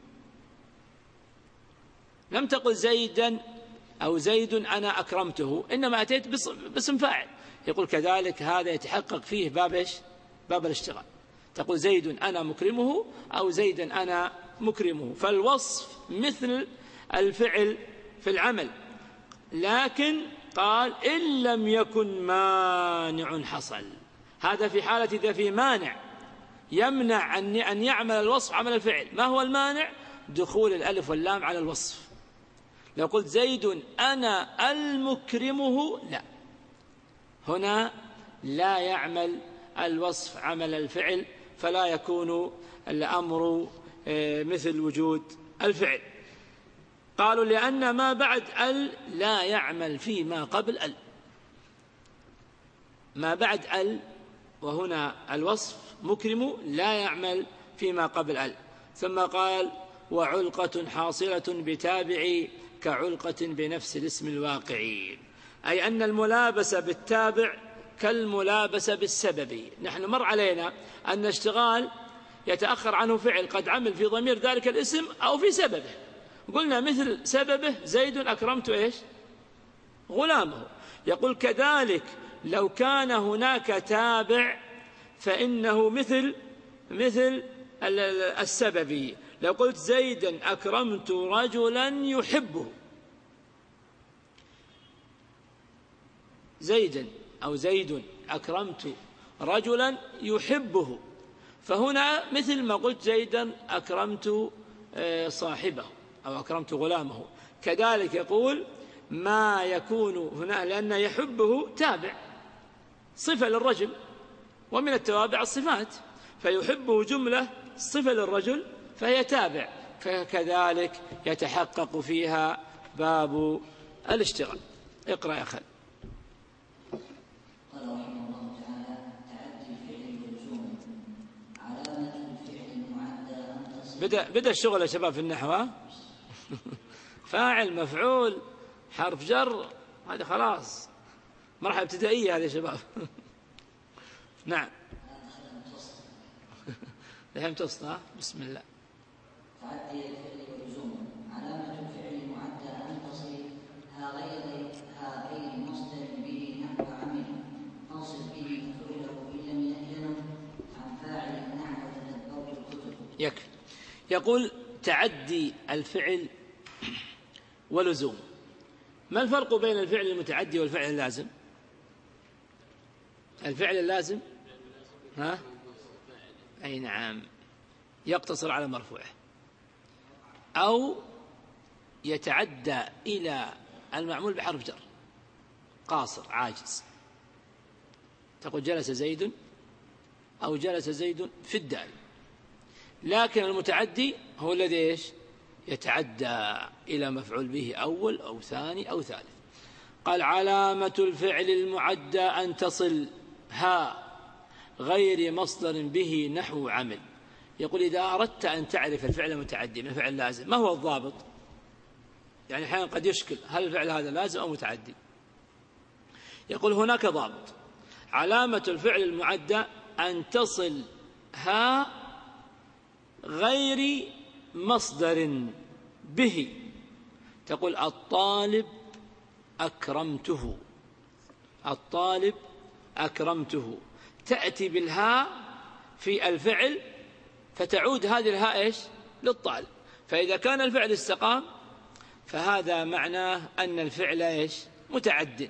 لم تقل زيدا أو زيد أنا أكرمته، إنما أتيت باسم فاعل. يقول كذلك هذا يتحقق فيه باب الاشتغال، تقول زيد أنا مكرمه أو زيدا أنا مكرمه. فالوصف مثل الفعل في العمل، لكن قال إن لم يكن مانع حصل. هذا في حالة إذا في مانع يمنع أن يعمل الوصف عمل الفعل. ما هو المانع؟ دخول الألف واللام على الوصف. لو قلت زيد أنا المكرمه، لا، هنا لا يعمل الوصف عمل الفعل، فلا يكون الأمر مثل وجود الفعل. قالوا لأن ما بعد ال لا يعمل فيما قبل ال. ما بعد ال وهنا الوصف مكرم لا يعمل فيما قبل ال. ثم قال وعلقة حاصلة بتابع كعلقة بنفس الاسم الواقعي، أي أن الملابسة بالتابع كالملابسة بالسبب. نحن مر علينا أن اشتغال يتأخر عنه فعل قد عمل في ضمير ذلك الاسم أو في سببه. قلنا مثل سببه زيد أكرمت إيش؟ غلامه. يقول كذلك لو كان هناك تابع فإنه مثل السبب. لو قلت زيدا أكرمت رجلا يحبه، زيدا أو زيد أكرمت رجلا يحبه، فهنا مثل ما قلت زيدا أكرمت صاحبه أو أكرمت غلامه. كذلك يقول ما يكون هنا لأن يحبه تابع صفة للرجل، ومن التوابع الصفات، فيحبه جملة صفة للرجل فهي تابع، فكذلك يتحقق فيها باب الاشتغال. اقرأ يا خالد. قال رحمه الله تعالى تعدي الفعل واللزوم علامة الفعل المعدى أن تصل. بدأ الشغل يا شباب في النحو. فاعل مفعول حرف جر، هذا خلاص مرحلة ابتدائية هذا يا شباب. نعم لهم تصل. بسم الله. تعدي الفعل واللزوم علامة الفعل المعدى أن تصل هذين مصدر به نحو عمل فانصب به مفعوله إن لم يأذن عن فاعل نحو تدبرت الكتب. يكفي. يقول تعدي الفعل ولزوم. ما الفرق بين الفعل المتعدي والفعل اللازم؟ الفعل اللازم أي نعم يقتصر على مرفوعه أو يتعدى إلى المعمول بحرف جر قاصر عاجز. تقول جلس زيد أو جلس زيد في الدار. لكن المتعدي هو الذي إيش؟ يتعدى إلى مفعول به أول أو ثاني أو ثالث. قال علامة الفعل المعدى أن تصل ها غير مصدر به نحو عمل. يقول إذا أردت أن تعرف الفعل المتعدي من الفعل اللازم ما هو الضابط؟ يعني أحيانا قد يشكل هل الفعل هذا لازم أو متعدي؟ يقول هناك ضابط. علامة الفعل المعدى أن تصل ها غير مصدر به. تقول الطالب أكرمته، الطالب أكرمته، تأتي بالهاء في الفعل فتعود هذه الهاء إيش؟ للطالب. فإذا كان الفعل استقام فهذا معناه أن الفعل إيش؟ متعد.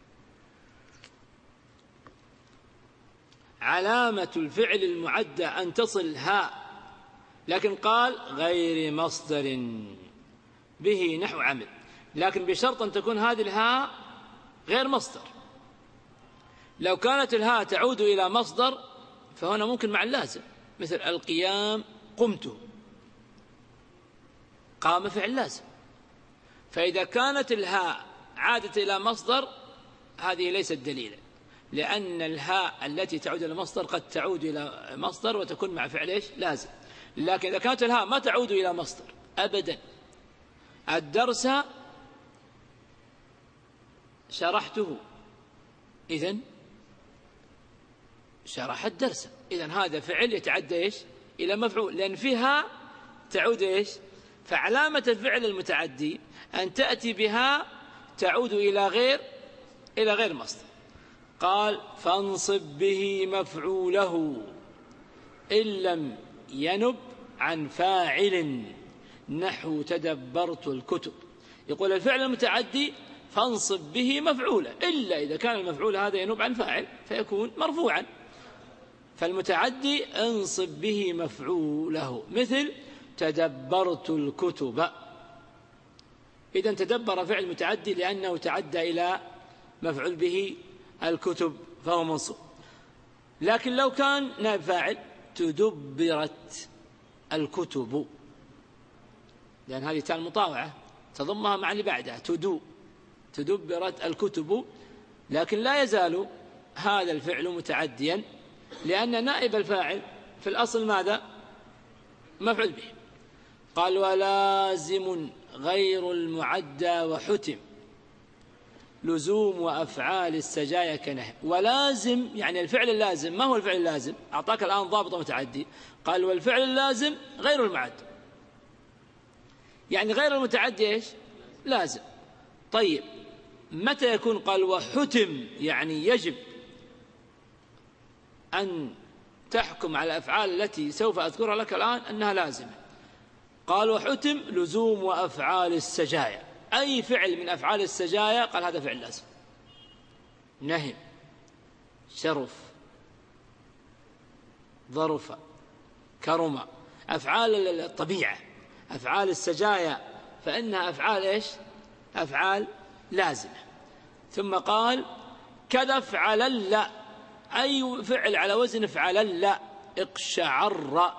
علامة الفعل المعدى أن تصل هاء، لكن قال غير مصدر به نحو عمل، لكن بشرط أن تكون هذه الهاء غير مصدر. لو كانت الهاء تعود إلى مصدر فهنا ممكن مع اللازم، مثل القيام قمت، قام فعل لازم. فإذا كانت الهاء عادت إلى مصدر هذه ليست دليلا، لأن الهاء التي تعود إلى مصدر قد تعود إلى مصدر وتكون مع فعل إيش؟ لازم. لكن إذا كانت الهاء ما تعود إلى مصدر أبدا، الدرس شرحته، إذن شرح الدرس، إذن هذا فعل يتعدى إيش؟ إلى مفعول، لأن فيها تعود إيش؟ فعلامة الفعل المتعدي أن تأتي بها تعود إلى غير مصدر. قال فانصب به مفعوله إن لم ينب عن فاعل نحو تدبرت الكتب. يقول الفعل المتعدي فانصب به مفعوله، إلا إذا كان المفعول هذا ينوب عن فاعل فيكون مرفوعا. فالمتعدي انصب به مفعوله، مثل تدبرت الكتب. إذن تدبر فعل متعدي لأنه تعدى إلى مفعول به الكتب فهو منصوب. لكن لو كان نائب فاعل تدبرت الكتب، لأن هذه تاء المطاوعة تضمها مع اللي بعدها تدبرت الكتب، لكن لا يزال هذا الفعل متعديا، لأن نائب الفاعل في الأصل ماذا؟ مفعول به. قال ولازم غير المعدى وحتم لزوم وأفعال السجايا كنهي. ولازم يعني الفعل اللازم. ما هو الفعل اللازم؟ أعطاك الآن ضابط متعدي، قال والفعل اللازم غير المعدى، يعني غير المتعدي إيش؟ لازم. طيب متى يكون؟ قال وحتم، يعني يجب أن تحكم على الأفعال التي سوف أذكرها لك الآن أنها لازمة. قال وحتم لزوم وأفعال السجايا، أي فعل من أفعال السجايا قال هذا فعل لازم. نهم، شرف، ظرف، كرم، أفعال الطبيعة، أفعال السجايا فإنها أفعال إيش؟ أفعال لازمة. ثم قال كذا افعل لا، أي فعل على وزن افعل لا، اقشعر،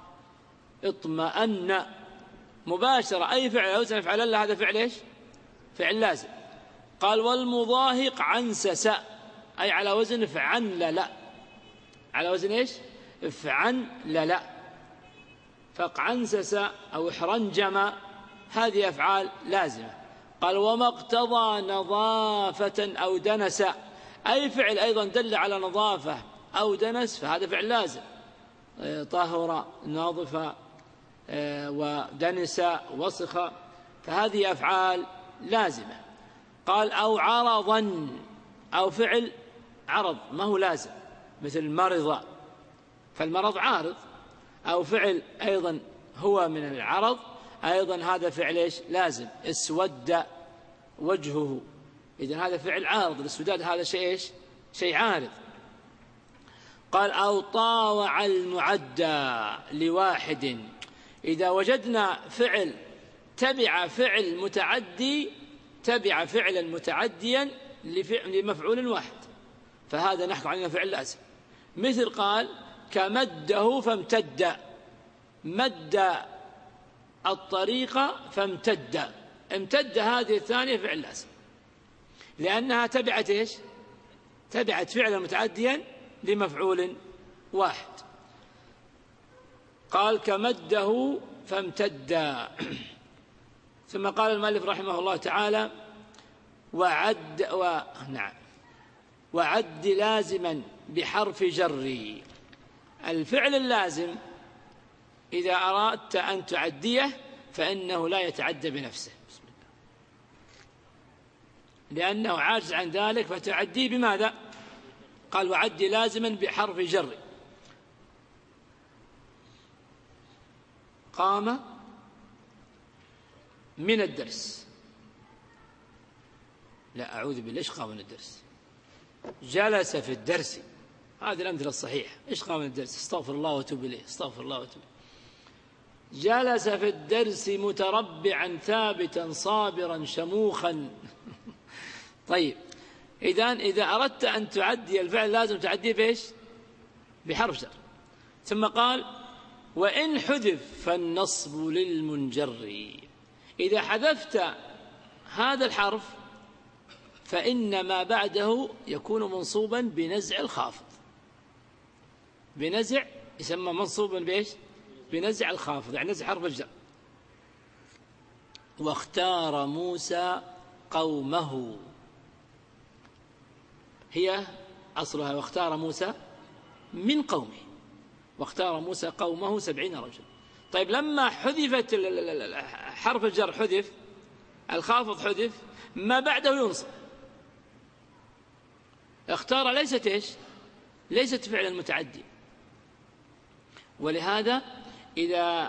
اطمأن، مباشرة أي فعل على وزن افعل لا هذا فعل إيش؟ فعل لازم. قال والمضاهق عنسس، أي على وزن افعن لا، على وزن إيش؟ افعن لا. فقعنسس أو احرنجم هذه أفعال لازمة. قال وما اقتضى نظافة أو دنس، أي فعل أيضا دل على نظافة أو دنس فهذا فعل لازم. طهر، نظف، ودنس، وسخ، فهذه أفعال لازمة. قال أو عرضا، أو فعل عرض ما هو لازم، مثل مرض فالمرض عارض، أو فعل أيضا هو من العرض أيضا هذا فعل إيش؟ لازم. اسود وجهه، إذن هذا فعل عارض، الاسوداد هذا شيء إيش؟ شيء عارض. قال أو طاوع المعدى لواحد، إذا وجدنا فعل تبع فعل متعدي، تبع فعلا متعديا لمفعول واحد، فهذا نحكم عنه فعل لازم. مثل قال كمده فامتد، مد الطريق فامتد، امتد هذه الثانية فعل لازم، لأنها تبعت إيش؟ تبعت فعلا متعديا لمفعول واحد. قال كمده فامتد. ثم قال المؤلف رحمه الله تعالى وعد لازما بحرف جر. الفعل اللازم إذا أردت أن تعديه فإنه لا يتعدى بنفسه، لأنه عاجز عن ذلك، فتعديه بماذا؟ قال وعد لازما بحرف جر. قام من الدرس، لا أعوذ بالله، إيش قام من الدرس؟ جلس في الدرس، هذه الأمثلة الصحيحة. إيش قام من الدرس؟ استغفر الله وتوب إليه، استغفر الله وتوب. جلس في الدرس متربعا ثابتا صابرا شموخا. طيب إذا أردت أن تعدي الفعل لازم تعديه بإيش؟ بحرف جر. ثم قال وإن حذف فالنصب للمنجر، إذا حذفت هذا الحرف فإن ما بعده يكون منصوبا بنزع الخافض، بنزع، يسمى منصوبا بإيش؟ بنزع الخافض، يعني نزع حرف الجر. واختار موسى قومه، هي أصلها واختار موسى من قومه، واختار موسى قومه 70 رجلا. طيب لما حذفت حرف الجر حذف، الخافض حذف، ما بعده ينصب. اختار ليست إيش؟ ليست فعلا متعدي. ولهذا إذا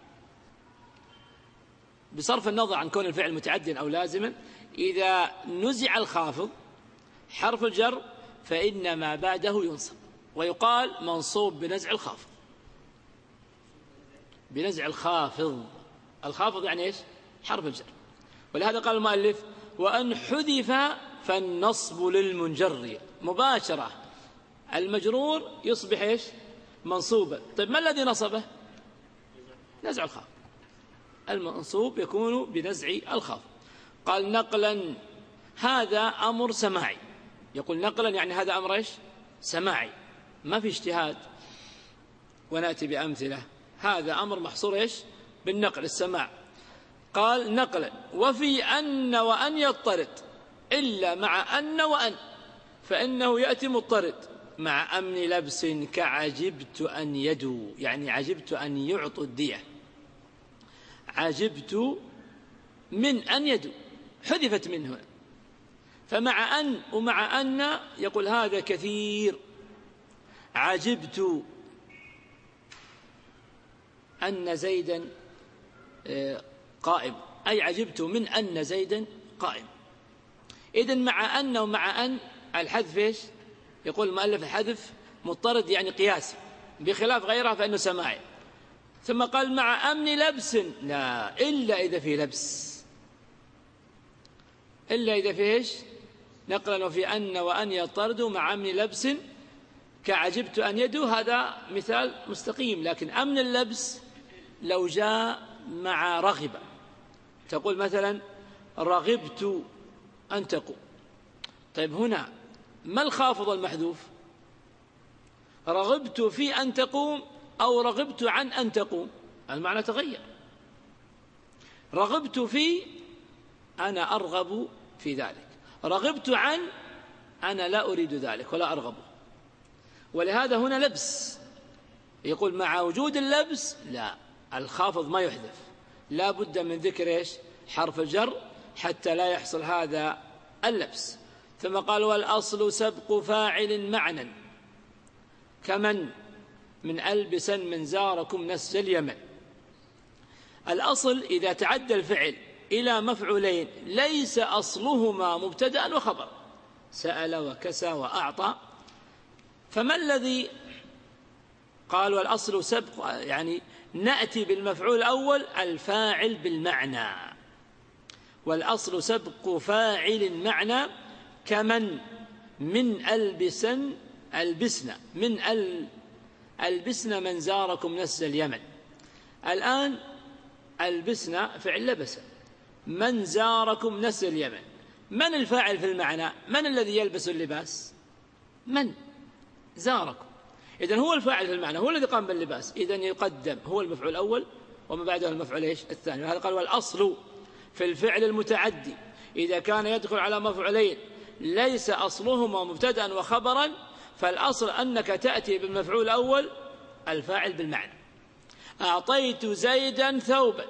بصرف النظر عن كون الفعل متعديا أو لازما، إذا نزع الخافض حرف الجر فإن ما بعده ينصب، ويقال منصوب بنزع الخافض. بنزع الخافض، الخافض يعني إيش؟ حرف الجر. ولهذا قال المؤلف وأن حذف فالنصب للمنجر مباشرة، المجرور يصبح إيش؟ منصوبا. طيب ما الذي نصبه؟ نزع الخافض. المنصوب يكون بنزع الخافض. قال نقلا، هذا أمر سماعي. يقول نقلا يعني هذا أمر إيش؟ سماعي، ما في اجتهاد. ونأتي بأمثلة. هذا أمر محصور إيش؟ بالنقل، السماع. قال نقلا وفي أن وأن يضطرد، إلا مع أن وأن، فإنه يأتي مضطرد مع أمن لبس كعجبت أن يدوا، يعني عجبت أن يعطوا الدية. عجبت من أن يدوا حذفت منه، فمع أن ومع أن يقول هذا كثير. عجبت أن زيدا قائم، أي عجبت من أن زيدا قائم. إذن مع أن ومع أن الحذف إيش؟ يقول المؤلف الحذف مضطرد يعني قياسي، بخلاف غيرها فإنه سماعي. ثم قال مع أمن لبس، لا، إلا إذا في لبس، إلا إذا في إيش؟ نقلا وفي أن وأن يضطرد مع أمن لبس كعجبت أن يدوا، هذا مثال مستقيم. لكن أمن اللبس لو جاء مع رغبة، تقول مثلا رغبت أن تقوم. طيب هنا ما الخافض المحذوف؟ رغبت في أن تقوم أو رغبت عن أن تقوم؟ المعنى تغير. رغبت في أنا أرغب في ذلك، رغبت عن أنا لا أريد ذلك ولا أرغبه. ولهذا هنا لبس، يقول مع وجود اللبس لا، الخافض ما يحذف، لا بد من ذكر إيش؟ حرف الجر حتى لا يحصل هذا اللبس. ثم قال والأصل سبق فاعل معنى كمن من ألبسا من زاركم نسج اليمن. الأصل إذا تعدى الفعل إلى مفعولين ليس أصلهما مبتدأ وخبر، سأل وكسى وأعطى، فما الذي قال والأصل سبق؟ يعني نأتي بالمفعول الأول الفاعل بالمعنى. والأصل سبق فاعل معنى كمن من ألبسا ألبسنا، من ألبسنا من زاركم نسج اليمن. الآن ألبسنا فعل لبس، من زاركم نسج اليمن، من الفاعل في المعنى؟ من الذي يلبس اللباس؟ من زاركم. إذن هو الفاعل في المعنى، هو الذي قام باللباس. إذن يقدم هو المفعول الأول وما بعده المفعول إيش؟ الثاني. وهذا قال والأصل في الفعل المتعدي إذا كان يدخل على مفعولين ليس أصلهما مبتدأ وخبرا، فالأصل أنك تأتي بالمفعول الأول الفاعل بالمعنى. أعطيت زيدا ثوبا،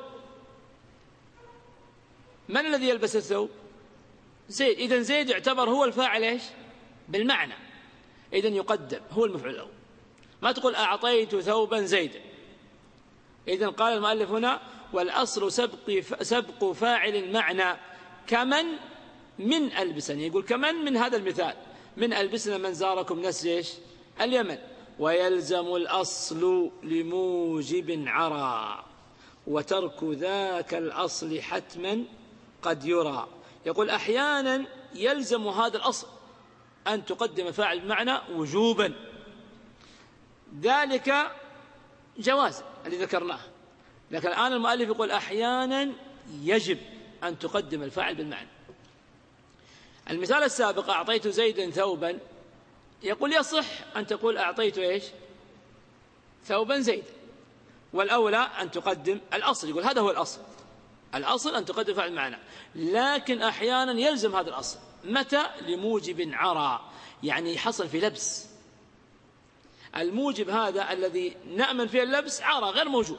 من الذي يلبس الثوب؟ زيد. إذن زيد يعتبر هو الفاعل إيش؟ بالمعنى. إذن يقدم هو المفعول الأول، ما تقول أعطيت ثوبا زيدا. إذن قال المؤلف هنا والأصل سبق فاعل معنى كمن من ألبسني، يقول كمن من هذا المثال، من ألبسنا من زاركم نسج اليمن. ويلزم الأصل لموجب عرى وترك ذاك الأصل حتما قد يرى. يقول أحيانا يلزم هذا الأصل أن تقدم فاعل بمعنى وجوبا، ذلك جواز الذي ذكرناه. لكن الآن المؤلف يقول أحيانا يجب أن تقدم الفاعل بالمعنى. المثال السابق أعطيت زيدا ثوبا، يقول يصح أن تقول أعطيت إيش؟ ثوبا زيدا، والأولى أن تقدم الأصل. يقول هذا هو الأصل، الأصل أن تقدم فاعل المعنى، لكن أحيانا يلزم هذا الأصل متى؟ لموجب عرى، يعني حصل في لبس. الموجب هذا الذي نأمن فيه اللبس عرى غير موجود،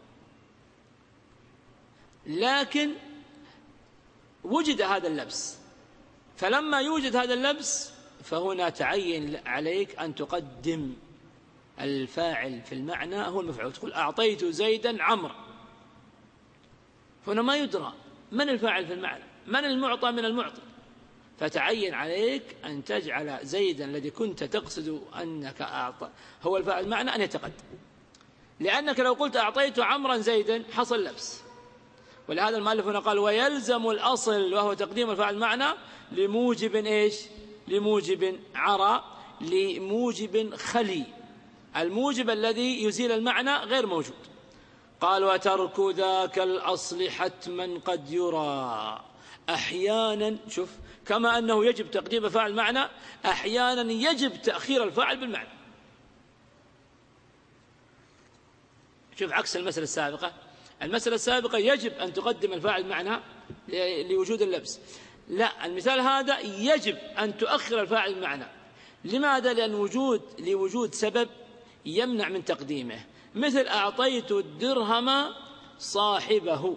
لكن وجد هذا اللبس، فلما يوجد هذا اللبس فهنا تعين عليك أن تقدم الفاعل في المعنى هو المفعول. تقول أعطيت زيدا عمرو، هنا ما يدرى من الفاعل في المعنى، من المعطى من المعطي، فتعين عليك أن تجعل زيدا الذي كنت تقصد أنك أعطى هو الفاعل المعنى أن يتقدم، لأنك لو قلت أعطيت عمرا زيدا حصل لبس. ولهذا المؤلف هنا قال ويلزم الأصل وهو تقديم الفاعل المعنى لموجب إيش؟ لموجب عرى، لموجب خلي، الموجب الذي يزيل المعنى غير موجود. قال وترك ذاك الأصل حتما قد يرى. أحيانا شوف، كما أنه يجب تقديم فاعل المعنى أحيانا يجب تأخير الفاعل بالمعنى. شوف عكس المسألة السابقة، المسألة السابقة يجب أن تقدم الفاعل المعنى لوجود اللبس، لا، المثال هذا يجب أن تؤخر الفاعل المعنى. لماذا؟ لأن لوجود سبب يمنع من تقديمه، مثل أعطيت الدرهم صاحبه.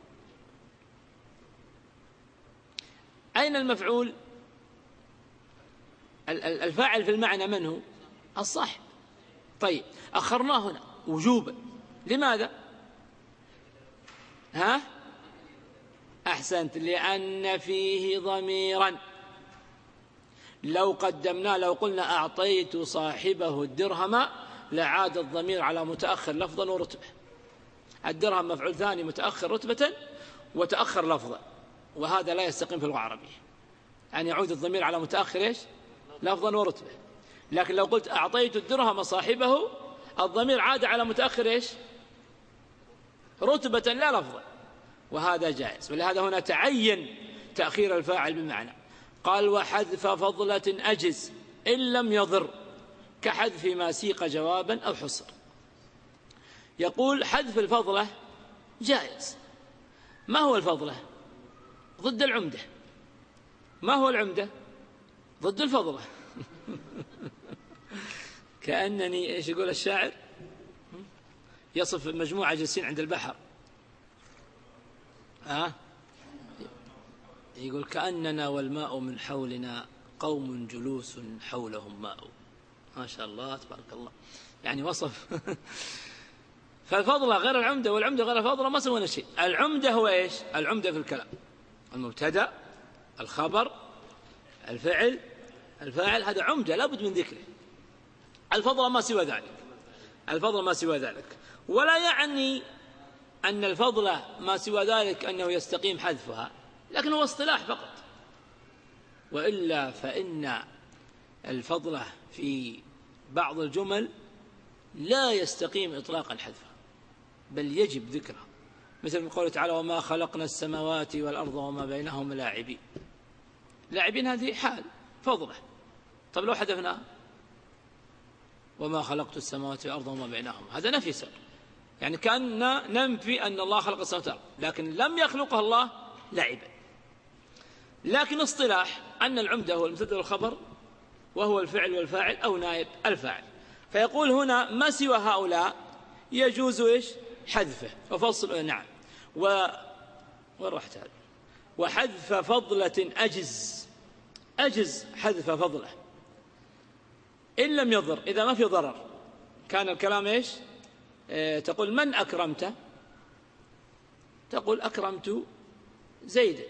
أين المفعول؟ الفاعل في المعنى من هو؟ الصاحب. طيب أخرناه هنا وجوبا، لماذا؟ ها؟ أحسنت، لأن فيه ضميرا. لو قدمنا، لو قلنا أعطيت صاحبه الدرهم لعاد الضمير على متأخر لفظا ورتبة. الدرهم مفعول ثاني متأخر رتبة وتأخر لفظا، وهذا لا يستقيم في اللغة العربية أن يعود الضمير على متأخر إيش؟ لفظا ورتبة. لكن لو قلت أعطيت الدرهم صاحبه الضمير عاد على متأخر إيش؟ رتبة لا لفظا، وهذا جائز. ولهذا هنا تعين تأخير الفاعل بمعنى. قال وحذف فضلة أجز إن لم يضر، كحذف ما سيق جوابا أو حصر. يقول حذف الفضلة جائز. ما هو الفضلة؟ ضد العمدة. ما هو العمدة؟ ضد الفضلة. كأنني إيش يقول الشاعر؟ يصف مجموعة جالسين عند البحر، يقول كأننا والماء من حولنا قوم جلوس حولهم ماء. ما شاء الله تبارك الله، يعني وصف. فالفضلة غير العمدة والعمدة غير الفضلة ما سوينا شيء. العمدة هو إيش؟ العمدة في الكلام المبتدأ، الخبر، الفعل، الفاعل، هذا عمدة لابد من ذكره. الفضلة ما سوى ذلك، الفضلة ما سوى ذلك. ولا يعني أن الفضلة ما سوى ذلك أنه يستقيم حذفها، لكن هو اصطلاح فقط. وإلا فإن الفضلة في بعض الجمل لا يستقيم إطلاقا حذفها، بل يجب ذكرها، مثل قوله تعالى وما خلقنا السماوات والأرض وما بينهما لاعبين. لاعبين هذه حال فضلة. طب لو حذفناها وما خلقت السماوات والأرض وما بينهما، هذا نفي سر، يعني كأننا ننفي أن الله خلق السماوات والأرض، لكن لم يخلقها الله لعبا. لكن اصطلاح أن العمدة هو المبتدأ والخبر، وهو الفعل والفاعل أو نائب الفاعل. فيقول هنا ما سوى هؤلاء يجوز إيش؟ حذفه وفصل. نعم. ورحت هذا. وحذف فضلة أجز حذف فضلة إن لم يضر، إذا ما في ضرر. كان الكلام إيش؟ تقول من أكرمت؟ تقول أكرمت زيد.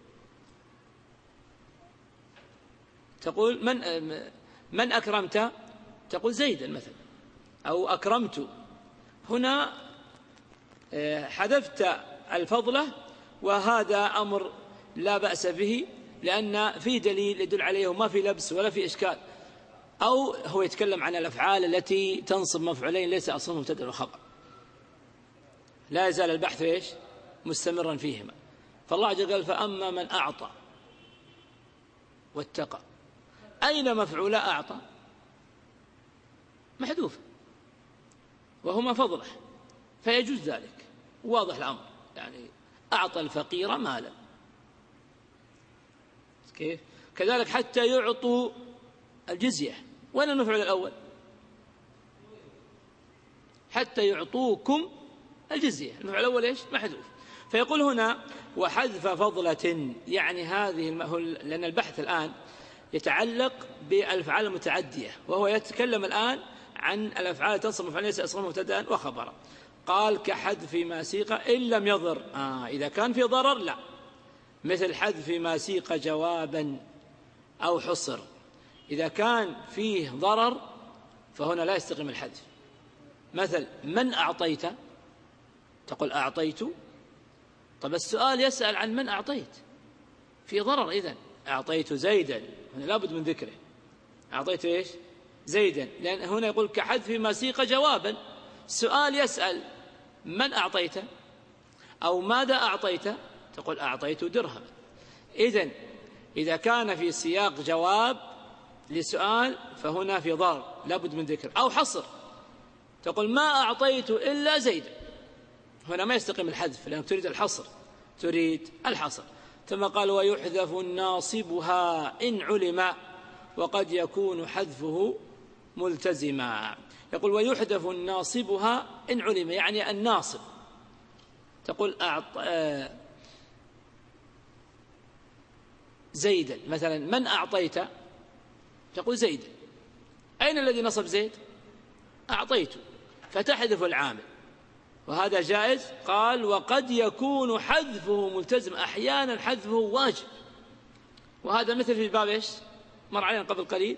تقول من أكرمت؟ تقول زيدا مثلا، أو أكرمت. هنا حذفت الفضلة، وهذا أمر لا بأس به، لأن في دليل يدل عليه وما في لبس ولا في إشكال. أو هو يتكلم عن الأفعال التي تنصب مفعولين ليس أصلهم مبتدأ وخبر، لا يزال البحث إيش؟ مستمرا فيهما. فالله عز وجل قال فأما من أعطى واتقى. أين مفعول أعطى؟ محذوف، وهما فضله، فيجوز ذلك، واضح الأمر. يعني أعطى الفقير مالا، كيف؟ كذلك حتى يعطوا الجزية، وين المفعول الأول؟ حتى يعطوكم الجزية، المفعول الأول إيش؟ محذوف. فيقول هنا وحذف فضلة، يعني هذه لأن البحث الآن يتعلق بالأفعال المتعدية، وهو يتكلم الآن عن الأفعال تنصب مفعولا ليس اسما مبتدأ وخبرا. قال كحذف ما سيق إن لم يضر. إذا كان في ضرر لا، مثل حذف ما سيق جوابا أو حصر. إذا كان فيه ضرر فهنا لا يستقيم الحذف. مثل من أعطيت، تقول أعطيت. طب السؤال يسأل عن من أعطيت، في ضرر. إذن أعطيت زيدا، هنا لابد من ذكره. أعطيت إيش؟ زيدا، لأن هنا يقول كحذف ما سيق جوابا. سؤال يسأل من أعطيت أو ماذا أعطيت، تقول أعطيت درهما. إذن إذا كان في سياق جواب لسؤال فهنا في ضرر لابد من ذكر. أو حصر، تقول ما أعطيت إلا زيدا، هنا ما يستقيم الحذف لأنك تريد الحصر، تريد الحصر. ثم قال ويحذف ناصبها إن علم، وقد يكون حذفه ملتزما. يقول ويحذف ناصبها إن علم، يعني الناصب. تقول زيدا مثلا، من أعطيت، تقول زيدا. أين الذي نصب زيد؟ أعطيت، فتحذف العامل، وهذا جائز. قال وقد يكون حذفه ملتزم، أحيانا حذفه واجب، وهذا مثل في باب إيش مر علينا قبل قليل،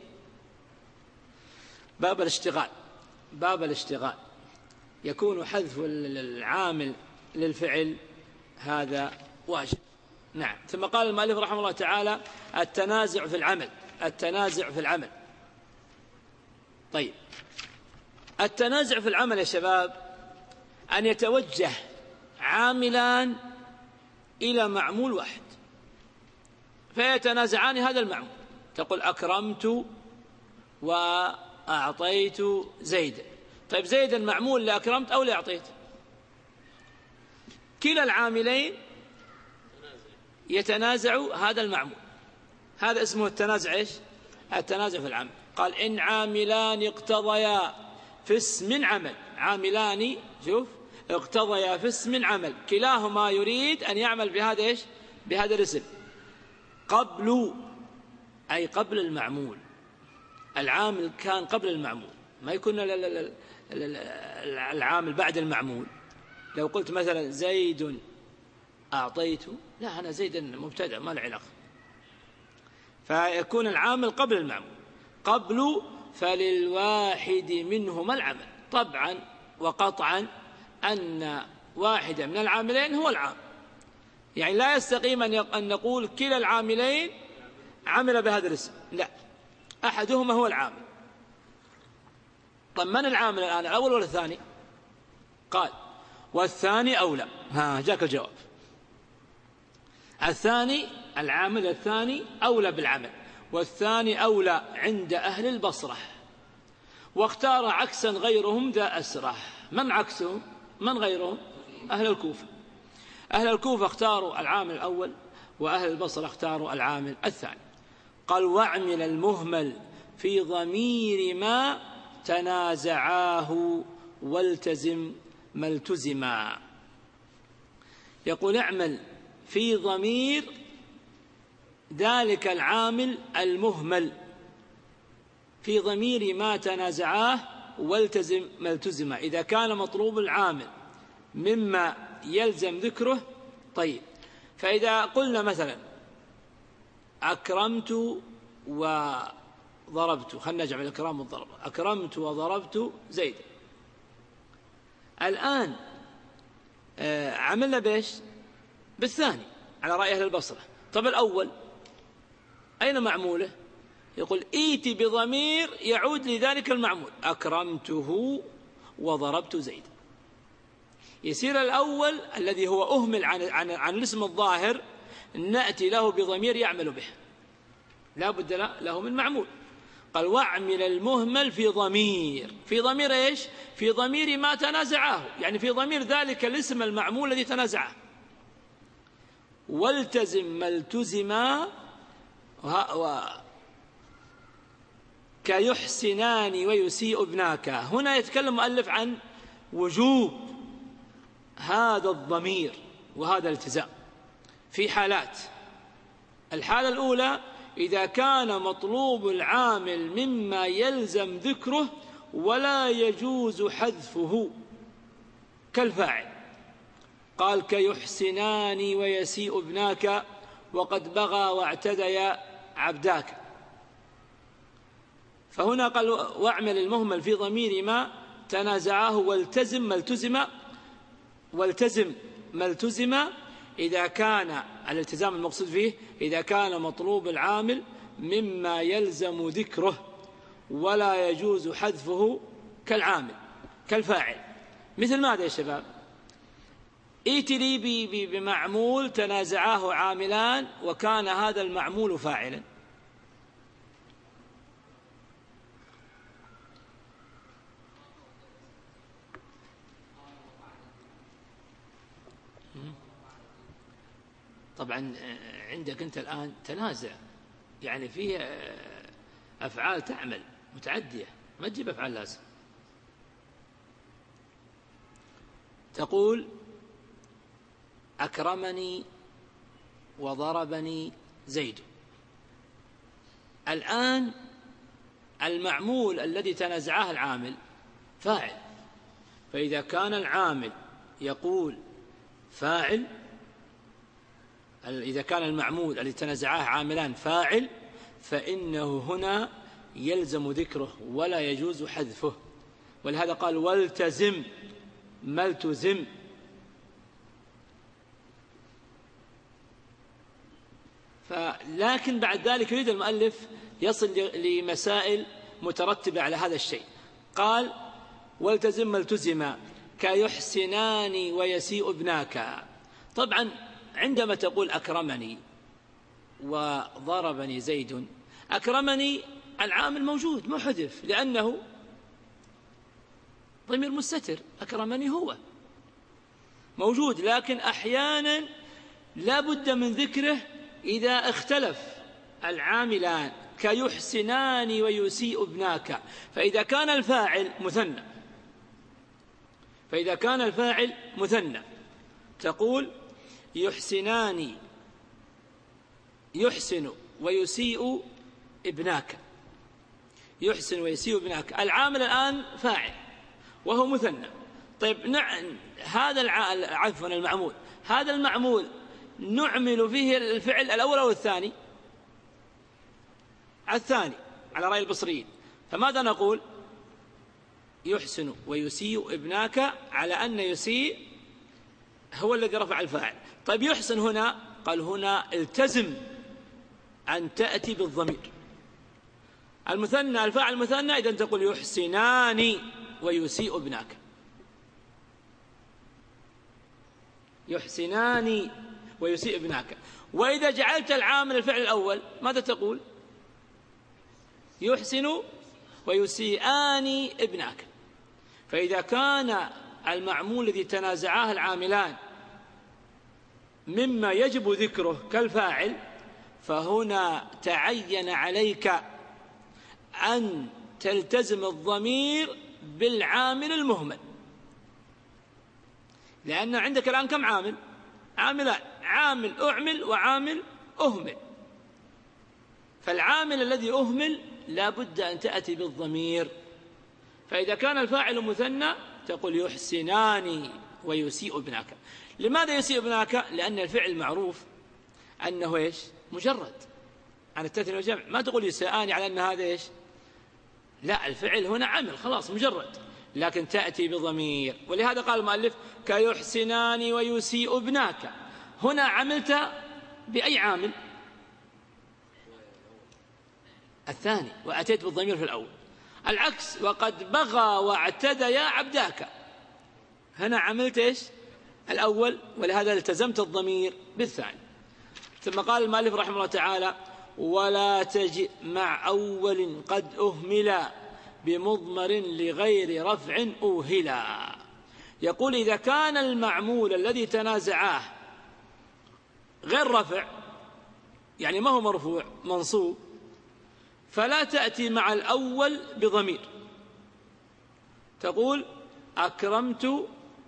باب الاشتغال. باب الاشتغال يكون حذف العامل للفعل هذا واجب. نعم. ثم قال المؤلف رحمه الله تعالى التنازع في العمل. التنازع في العمل. طيب، التنازع في العمل يا شباب أن يتوجه عاملان إلى معمول واحد فيتنازعان هذا المعمول. تقول أكرمت وأعطيت زيدا. طيب زيدا معمول لأكرمت أو لأعطيت؟ كلا العاملين يتنازع هذا المعمول، هذا اسمه التنازع. إيش التنازع في العمل؟ قال إن عاملان اقتضيا في اسم عمل. عاملان شوف اقتضيا في اسم عمل، كلاهما يريد أن يعمل بهذا إيش بهذا الاسم. قبل أي قبل المعمول، العامل كان قبل المعمول، ما يكون العامل بعد المعمول. لو قلت مثلا زيد أعطيت، لا، أنا زيد مبتدأ ما له علاقة، فيكون العامل قبل المعمول. قبل فللواحد منهما العمل، طبعا وقطعا أن واحدا من العاملين هو العامل. يعني لا يستقيم أن نقول كلا العاملين عمل بهذا الاسم، لا، أحدهما هو العامل. طب من العامل الآن، الأول ولا الثاني؟ قال والثاني أولى. جاك الجواب. الثاني، العامل الثاني أولى بالعمل، والثاني أولى عند أهل البصرة، واختار عكسا غيرهم ذا أسره. من عكسهم؟ من غيرهم؟ أهل الكوفة. أهل الكوفة اختاروا العامل الأول، وأهل البصرة اختاروا العامل الثاني. قال واعمل المهمل في ضمير ما تنازعاه والتزم ما التزما. يقول اعمل في ضمير ذلك العامل المهمل، في ضمير ما تنازعاه والتزم ما التزما، إذا كان مطلوب العامل مما يلزم ذكره. طيب، فإذا قلنا مثلا أكرمت وضربت، خلنا نجمع الإكرام والضرب، أكرمت وضربت زيد. الآن عملنا بإيش؟ بالثاني على رأي أهل البصرة. طب الأول أين معموله؟ يقول ائت بضمير يعود لذلك المعمول، أكرمته وضربت زيد. يصير الأول الذي هو أهمل عن الاسم الظاهر نأتي له بضمير يعمل به، لا بد له من معمول. قال واعمل المهمل في ضمير، في ضمير إيش؟ في ضمير ما تنازعاه، يعني في ضمير ذلك الاسم المعمول الذي تنازعه. والتزم ما التزما، كيحسنان ويسيء ابناك. هنا يتكلم المؤلف عن وجوب هذا الضمير وهذا الالتزام في حالات. الحالة الأولى إذا كان مطلوب العامل مما يلزم ذكره ولا يجوز حذفه كالفاعل، قال كيحسنان ويسيء ابناك وقد بغى واعتدى عبداك. فهنا قال واعمل المهمل في ضمير ما تنازعاه والتزم ما التزم إذا كان الالتزام المقصود فيه إذا كان مطلوب العامل مما يلزم ذكره ولا يجوز حذفه كالعامل كالفاعل. مثل ماذا يا شباب؟ ائت لي بمعمول تنازعاه عاملان وكان هذا المعمول فاعلا. طبعا عندك أنت الآن تنازع، يعني فيه أفعال تعمل متعدية، ما تجيب أفعال لازم. تقول أكرمني وضربني زيد. الآن المعمول الذي تنازعه العامل فاعل، فإذا كان العامل يقول فاعل، إذا كان المعمول الذي تنازعاه عاملان فاعل فإنه هنا يلزم ذكره ولا يجوز حذفه. ولهذا قال والتزم ما التزم. لكن بعد ذلك يريد المؤلف يصل لمسائل مترتبة على هذا الشيء. قال والتزم ما التزم كيحسنان ويسيء ابناك. طبعا عندما تقول أكرمني وضربني زيد، أكرمني العامل موجود ما حذف لأنه ضمير مستتر، أكرمني هو موجود، لكن أحيانا لا بد من ذكره إذا اختلف العاملان كيحسنان ويسيء ابناك. فإذا كان الفاعل مثنى تقول يحسنان يحسن ويسيء ابناك، يحسن ويسيء ابناك. العامل الآن فاعل وهو مثنى. طيب هذا عفوا المعمول، هذا المعمول نعمل فيه الفعل الأول أو الثاني؟ الثاني على رأي البصريين. فماذا نقول؟ يحسن ويسيء ابناك، على أن يسيء هو الذي رفع الفاعل. طيب يحسن هنا، قال هنا التزم أن تأتي بالضمير المثنى، الفاعل المثنى، إذن تقول يحسنان ويسيء ابناك، يحسنان ويسيء ابناك. وإذا جعلت العامل الفعل الأول ماذا تقول؟ يحسن ويسيئان ابناك. فإذا كان المعمول الذي تنازعاه العاملان مما يجب ذكره كالفاعل، فهنا تعين عليك أن تلتزم الضمير بالعامل المهمل، لأن عندك الآن كم عامل؟ عاملان، عامل أعمل وعامل أهمل. فالعامل الذي أهمل لا بد أن تأتي بالضمير. فإذا كان الفاعل مثنى تقول يحسنان ويسيء ابناك. لماذا يسيء ابناك؟ لأن الفعل معروف أنه إيش؟ مجرد عن التثنية والجمع. ما تقول يسيئان على أن هذا إيش؟ لا، الفعل هنا عمل خلاص مجرد، لكن تأتي بضمير. ولهذا قال المؤلف كيحسنان ويسيء ابناك. هنا عملت بأي عامل؟ الثاني، وأتيت بالضمير في الأول. العكس، وقد بغى واعتدى عبداك، هنا عملت إيش؟ الأول، ولهذا التزمت الضمير بالثاني. ثم قال المؤلف رحمه الله تعالى ولا تجئ مع أول قد أهملا بمضمر لغير رفع أوهلا. يقول إذا كان المعمول الذي تنازعاه غير رفع يعني ما هو مرفوع، منصوب، فلا تأتي مع الأول بضمير، تقول أكرمت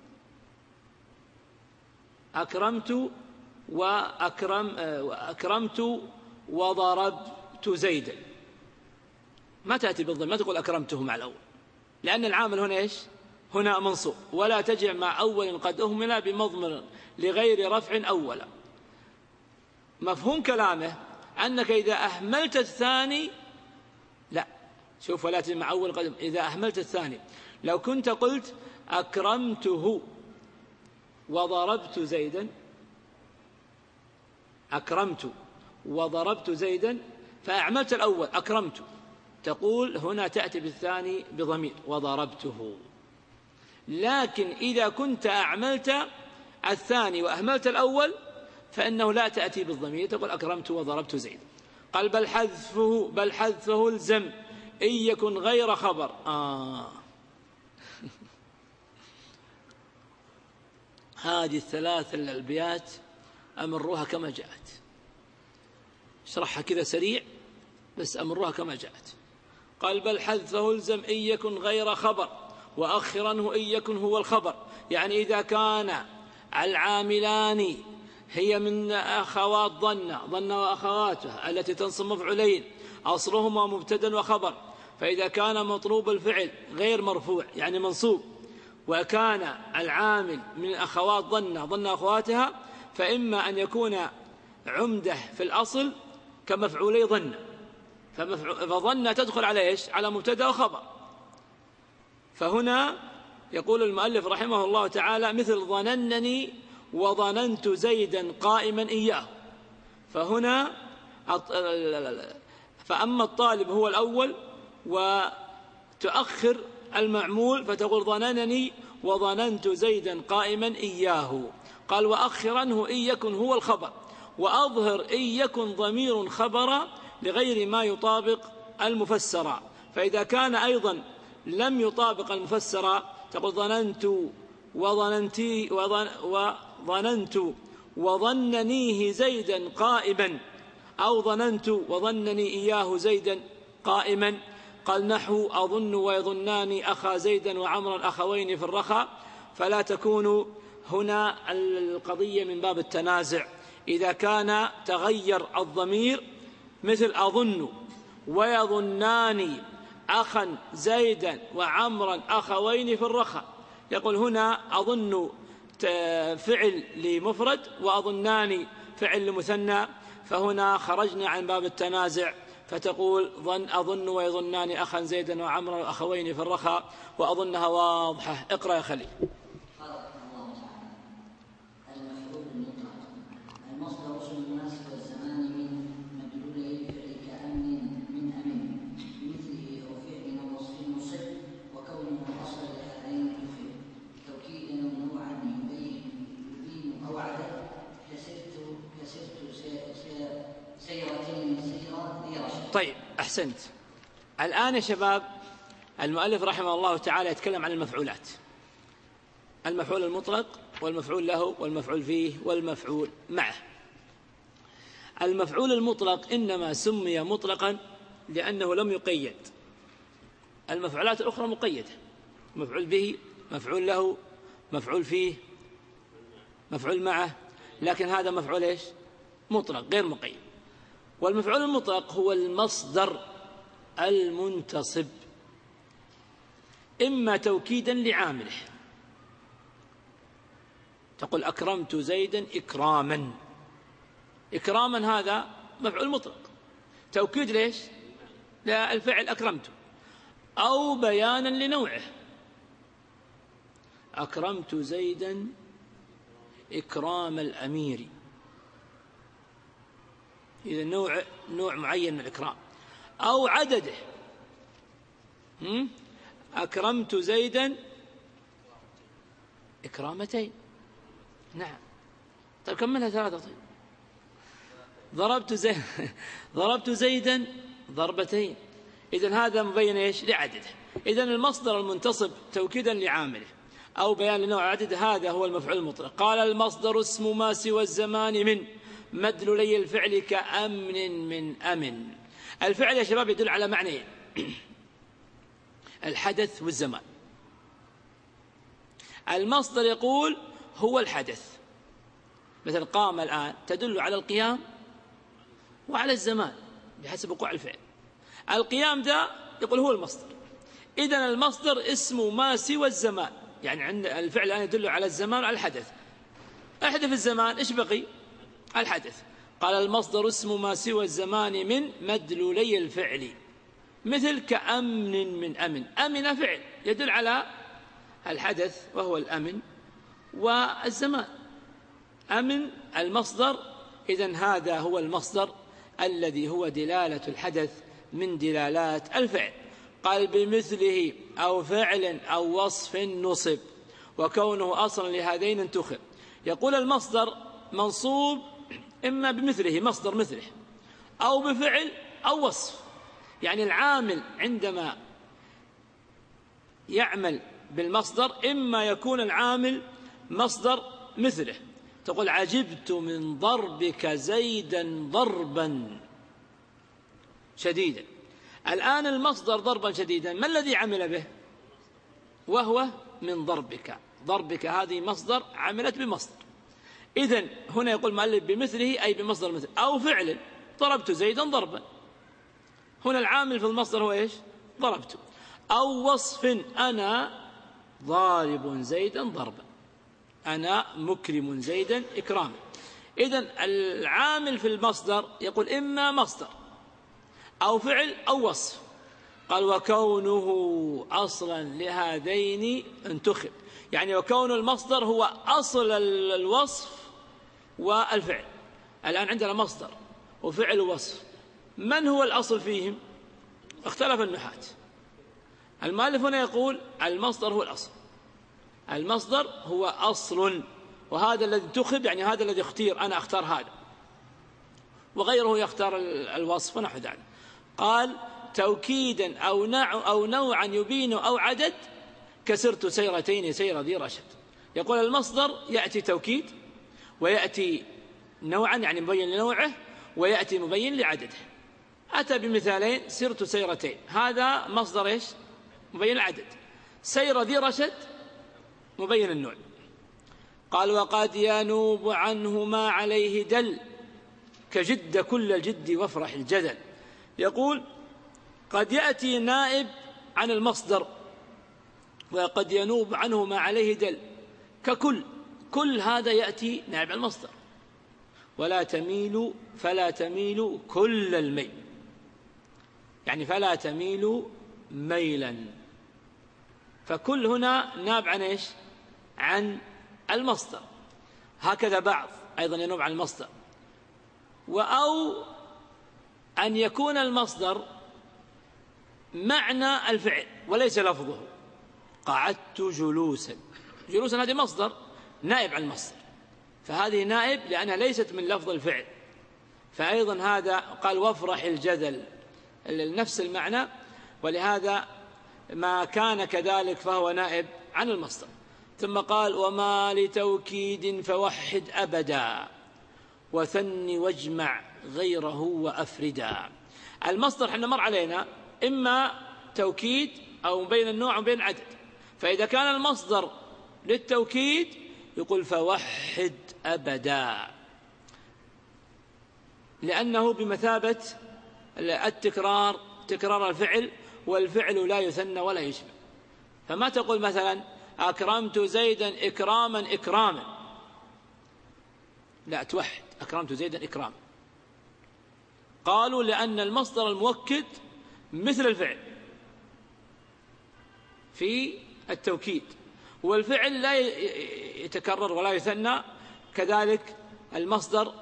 وضربت زيدا، ما تأتي بالضمير، ما تقول أكرمته مع الأول، لأن العامل هنا إيش؟ هنا منصوب. ولا تجع مع أول قد أهمل بمضمر لغير رفع أولا. مفهوم كلامه أنك إذا أهملت الثاني، لا، شوف، ولا تجع مع أول قد، إذا أهملت الثاني، لو كنت قلت أكرمته وضربت زيدا، أكرمت وضربت زيدا، فأعملت الأول أكرمت، تقول هنا تأتي بالثاني بضمير وضربته. لكن إذا كنت أعملت الثاني وأهملت الأول فإنه لا تأتي بالضمير، تقول أكرمت وضربت زيدا. قال بل حذفه الزم إن يكن غير خبر. هذه الثلاث الأبيات أمروها كما جاءت، اشرحها كذا سريع بس أمروها كما جاءت. قال بل حذفه الزم إن يكن غير خبر، وأخرنه إن يكن هو الخبر. يعني إذا كان العاملان هي من أخوات ظن وأخواتها التي تنصب مفعولين أصلهما مبتدا وخبر، فإذا كان مطلوب الفعل غير مرفوع يعني منصوب، وكان العامل من أخوات ظن أخواتها، فإما أن يكون عمده في الأصل كمفعولي ظن، فظن تدخل على إيش؟ على مبتدا وخبر. فهنا يقول المؤلف رحمه الله تعالى مثل ظننني وظننت زيدا قائما إياه. فهنا فأما الطالب هو الأول وتؤخر المعمول، فتقول ظننني وظننت زيدا قائما إياه. قال وأخرنه إن يكن هو الخبر، وأظهر إن يكن ضمير خبر لغير ما يطابق المفسر. فإذا كان أيضا لم يطابق المفسر تقول ظننت وظننيه زيدا قائما، أو ظننت وظنني إياه زيدا قائما. قال نحو أظن ويظنان أخا زيدا وعمرا أخوين في الرخاء. فلا تكون هنا القضية من باب التنازع إذا كان تغير الضمير، مثل أظن ويظنان أخا زيدا وعمرا أخوين في الرخاء. يقول هنا أظن فعل لمفرد وأظنان فعل لمثنى، فهنا خرجنا عن باب التنازع، فتقول أظن ويظنان أخا زيدا وعمرا أخوين في الرخاء، وأظنها واضحة. اقرأ يا خليل. طيب أحسنت. الآن يا شباب المؤلف رحمه الله تعالى يتكلم عن المفعولات، المفعول المطلق والمفعول له والمفعول فيه والمفعول معه. المفعول المطلق إنما سمي مطلقا لأنه لم يقيد. المفعولات الأخرى مقيدة، مفعول به، مفعول له، مفعول فيه، مفعول معه، لكن هذا مفعول إيش؟ مطلق غير مقيد. والمفعول المطلق هو المصدر المنتصب إما توكيدا لعامله، تقول أكرمت زيدا إكراما، إكراما هذا مفعول مطلق، توكيد ليش؟ للفعل أكرمت، أو بيانا لنوعه، أكرمت زيدا إكرام الأمير، إذا نوع معين من الإكرام، أو عدده، أكرمت زيدا إكرامتين، نعم. طيب كملها ثلاثة. طيب ضربت زيدا ضربتين، إذن هذا مبين إيش؟ لعدده. إذن المصدر المنتصب توكيدا لعامله أو بيان لنوع عدد، هذا هو المفعول المطلق. قال المصدر اسم ما سوى الزمان من مدلولي الفعل كأمن من أمن. الفعل يا شباب يدل على معنيين: الحدث والزمان. المصدر يقول هو الحدث، مثل قام الآن تدل على القيام وعلى الزمان بحسب وقوع الفعل. القيام ده يقول هو المصدر. إذن المصدر اسمه ما سوى الزمان، يعني عند الفعل الآن يدل على الزمان وعلى الحدث. أحدث الزمان إيش بقي؟ الحدث. قال المصدر اسم ما سوى الزمان من مدلولي الفعل، مثل كأمن من أمن. أمن فعل يدل على الحدث وهو الأمن والزمان. أمن المصدر، إذن هذا هو المصدر الذي هو دلالة الحدث من دلالات الفعل. قال بمثله أو فعل أو وصف نصب، وكونه أصلا لهذين انتخب. يقول المصدر منصوب إما بمثله، مصدر مثله، أو بفعل أو وصف. يعني العامل عندما يعمل بالمصدر إما يكون العامل مصدر مثله، تقول عجبت من ضربك زيدا ضربا شديدا. الآن المصدر ضربا شديدا ما الذي عمل به؟ وهو من ضربك. ضربك هذه مصدر عملت بمصدر. إذن هنا يقول المؤلف بمثله أي بمصدر مثل. أو فعل ضربت زيدا ضربا، هنا العامل في المصدر هو إيش؟ ضربت. أو وصف أنا ضارب زيدا ضربا، أنا مكرم زيدا إكراما. إذن العامل في المصدر يقول إما مصدر أو فعل أو وصف. قال وكونه أصلا لهذين انتخب، يعني وكون المصدر هو أصل الوصف والفعل. الآن عندنا مصدر وفعل ووصف، من هو الأصل فيهم؟ اختلف النحاة. المؤلف هنا يقول المصدر هو الأصل، المصدر هو أصل، وهذا الذي انتخب يعني هذا الذي اختير، أنا أختار هذا، وغيره يختار الوصف ونحو ذلك. قال توكيدا أو نوعا يبين أو عدد، كسرت سيرتين سير ذي رشد. يقول المصدر يأتي توكيد، ويأتي نوعا يعني مبين لنوعه، ويأتي مبين لعدده. أتى بمثالين: سرت سيرتين، هذا مصدر إيش؟ مبين العدد. سير ذي رشد مبين النوع. قال وقد ينوب عنه ما عليه دل، كجد كل الجد وافرح الجدل. يقول قد يأتي نائب عن المصدر، وقد ينوب عنه ما عليه دل، ككل. كل هذا يأتي نائب عن المصدر. ولا تميل فلا تميل كل الميل، يعني فلا تميل ميلا. فكل هنا ناب عن إيش؟ عن المصدر. هكذا بعض أيضا ينوب عن المصدر. أو أن يكون المصدر معنى الفعل وليس لفظه. قعدت جلوسا، جلوسا هذه مصدر نائب عن المصدر، فهذه نائب لأنها ليست من لفظ الفعل. فأيضا هذا قال وافرح الجدل، نفس المعنى، ولهذا ما كان كذلك فهو نائب عن المصدر. ثم قال وما لتوكيد فوحد أبدا، وثني واجمع غيره وأفردا. المصدر حنا مر علينا إما توكيد أو بين النوع وبين العدد. فإذا كان المصدر للتوكيد يقول فوحد أبدا، لأنه بمثابة التكرار، تكرار الفعل، والفعل لا يثنى ولا يشبه. فما تقول مثلا أكرمت زيدا إكراما إكراما، لا، توحد أكرمت زيدا إكراما. قالوا لأن المصدر المؤكد مثل الفعل في التوكيد، والفعل لا يتكرر ولا يثنى. كذلك المصدر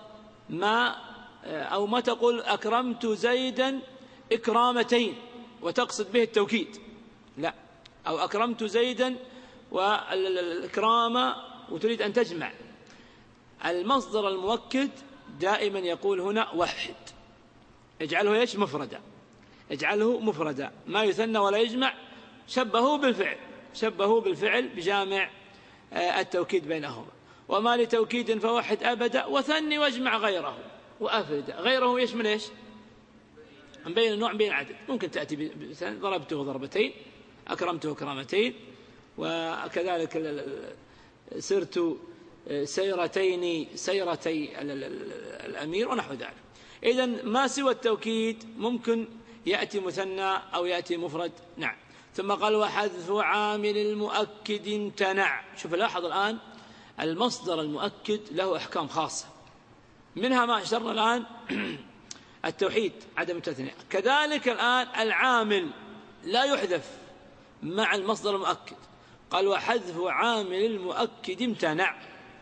ما تقول أكرمت زيدا إكرامتين وتقصد به التوكيد، لا، أو أكرمت زيدا والإكرام وتريد أن تجمع. المصدر المؤكد دائما يقول هنا وحد، اجعله ايش؟ مفردا، اجعله مفردا، ما يثنى ولا يجمع. شبهه بالفعل، شبهه بالفعل بجامع التوكيد بينهما. وما لتوكيد فوحد أبدا وثني واجمع غيره وأفرد. غيره يشمل إيش؟ بين النوع بين العدد. ممكن تأتي ضربته ضربتين، أكرمته كرامتين، وكذلك سرت سيرتين سيرتي الأمير ونحو ذلك. إذن ما سوى التوكيد ممكن يأتي مثنى أو يأتي مفرد. نعم. ثم قال وحذف عامل المؤكد امتنع. شوف لاحظ الآن المصدر المؤكد له أحكام خاصة، منها ما أشرنا الآن التوحيد عدم التثنية. كذلك الآن العامل لا يحذف مع المصدر المؤكد. قال وحذف عامل المؤكد امتنع.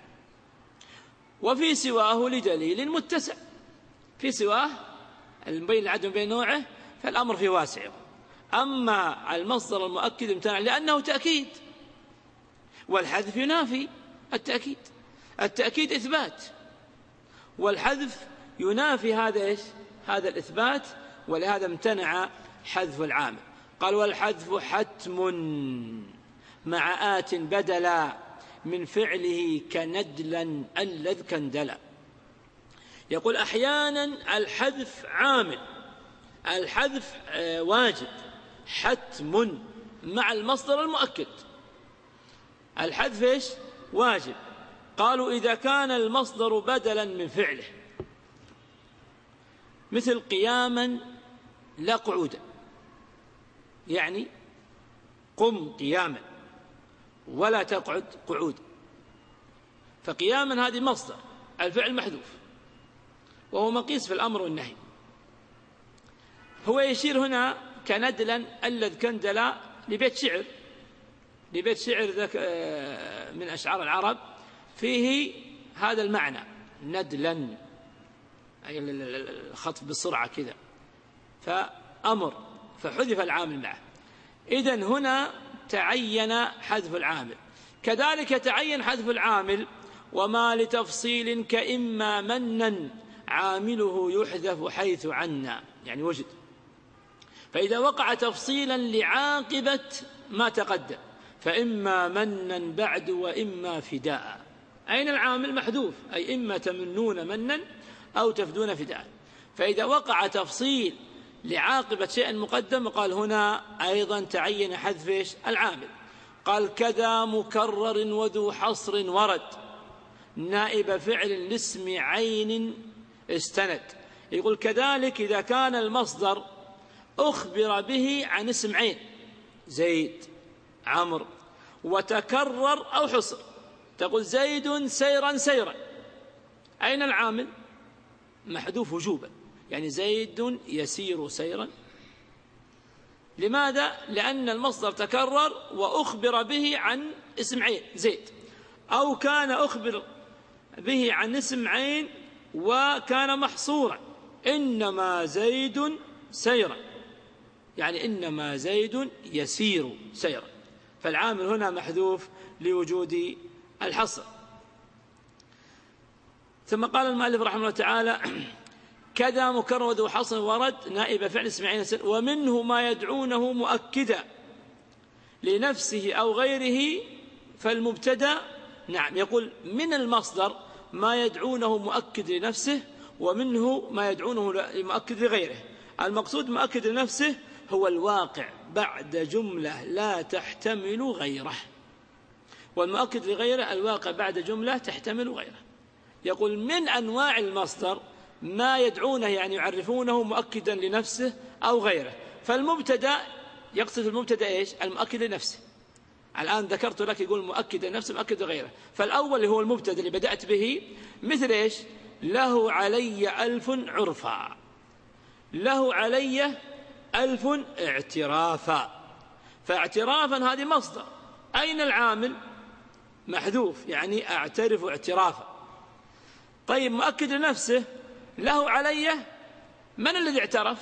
وفي سواه لدليل متسع. في سواه بين العدم بين نوعه فالأمر فيه واسع. أما المصدر المؤكد امتنع لأنه تأكيد، والحذف ينافي التأكيد. التأكيد إثبات، والحذف ينافي هذا إيش؟ هذا الإثبات، ولهذا امتنع حذف العامل. قال والحذف حتم مع آت بدلا من فعله كندلا ألذ كندلا. يقول أحيانا الحذف عامل، الحذف واجب حتم مع المصدر المؤكد. الحذف إيش؟ واجب. قالوا إذا كان المصدر بدلا من فعله، مثل قياما لا قعودا، يعني قم قياما ولا تقعد قعودا. فقياما هذه مصدر، الفعل محذوف، وهو مقيس في الأمر والنهي. هو يشير هنا كندلا ألذ كندلا لبيت شعر، لبيت شعر من أشعار العرب فيه هذا المعنى ندلا، أي الخطف بسرعة كذا، فأمر فحذف العامل معه. إذن هنا تعين حذف العامل. كذلك تعين حذف العامل وما لتفصيل كإما منا عامله يحذف حيث عنا، يعني وجد. فإذا وقع تفصيلا لعاقبة ما تقدم فإما منا بعد وإما فداء. أين العامل؟ محذوف، أي إما تمنون منا أو تفدون فداء. فإذا وقع تفصيل لعاقبة شيء مقدم قال هنا أيضا تعين حذف العامل. قال كذا مكرر وذو حصر ورد نائب فعل لاسم عين استند. يقول كذلك إذا كان المصدر أخبر به عن اسم عين زيد عمرو وتكرر أو حصر، تقول زيد سيرا سيرا، أين العامل؟ محذوف وجوبا، يعني زيد يسير سيرا. لماذا؟ لأن المصدر تكرر وأخبر به عن اسم عين زيد، أو كان أخبر به عن اسم عين وكان محصورا إنما زيد سيرا، يعني إنما زيد يسير سيرا. فالعامل هنا محذوف لوجود الحصر. ثم قال المؤلف رحمه الله تعالى كذا مكرر وذو حصر ورد نائب فعل اسم عين ومنه ما يدعونه مؤكدا لنفسه أو غيره فالمبتدا. نعم، يقول من المصدر ما يدعونه مؤكد لنفسه ومنه ما يدعونه مؤكد لغيره. المقصود مؤكد لنفسه هو الواقع بعد جملة لا تحتمل غيره، والمؤكد لغيره الواقع بعد جملة تحتمل غيره. يقول من أنواع المصدر ما يدعونه، يعني يعرفونه مؤكدا لنفسه أو غيره. فالمبتدا يقصد المبتدا إيش؟ المؤكد لنفسه. الآن ذكرت لك يقول مؤكد لنفسه مؤكد لغيره. فالأول هو المبتدا اللي بدأت به، مثل إيش؟ له علي 1000 عرفا، له علي 1000 اعترافا. فاعترافا هذه مصدر، أين العامل؟ محذوف، يعني أعترف اعترافا. طيب مؤكد لنفسه له علي، من الذي اعترف؟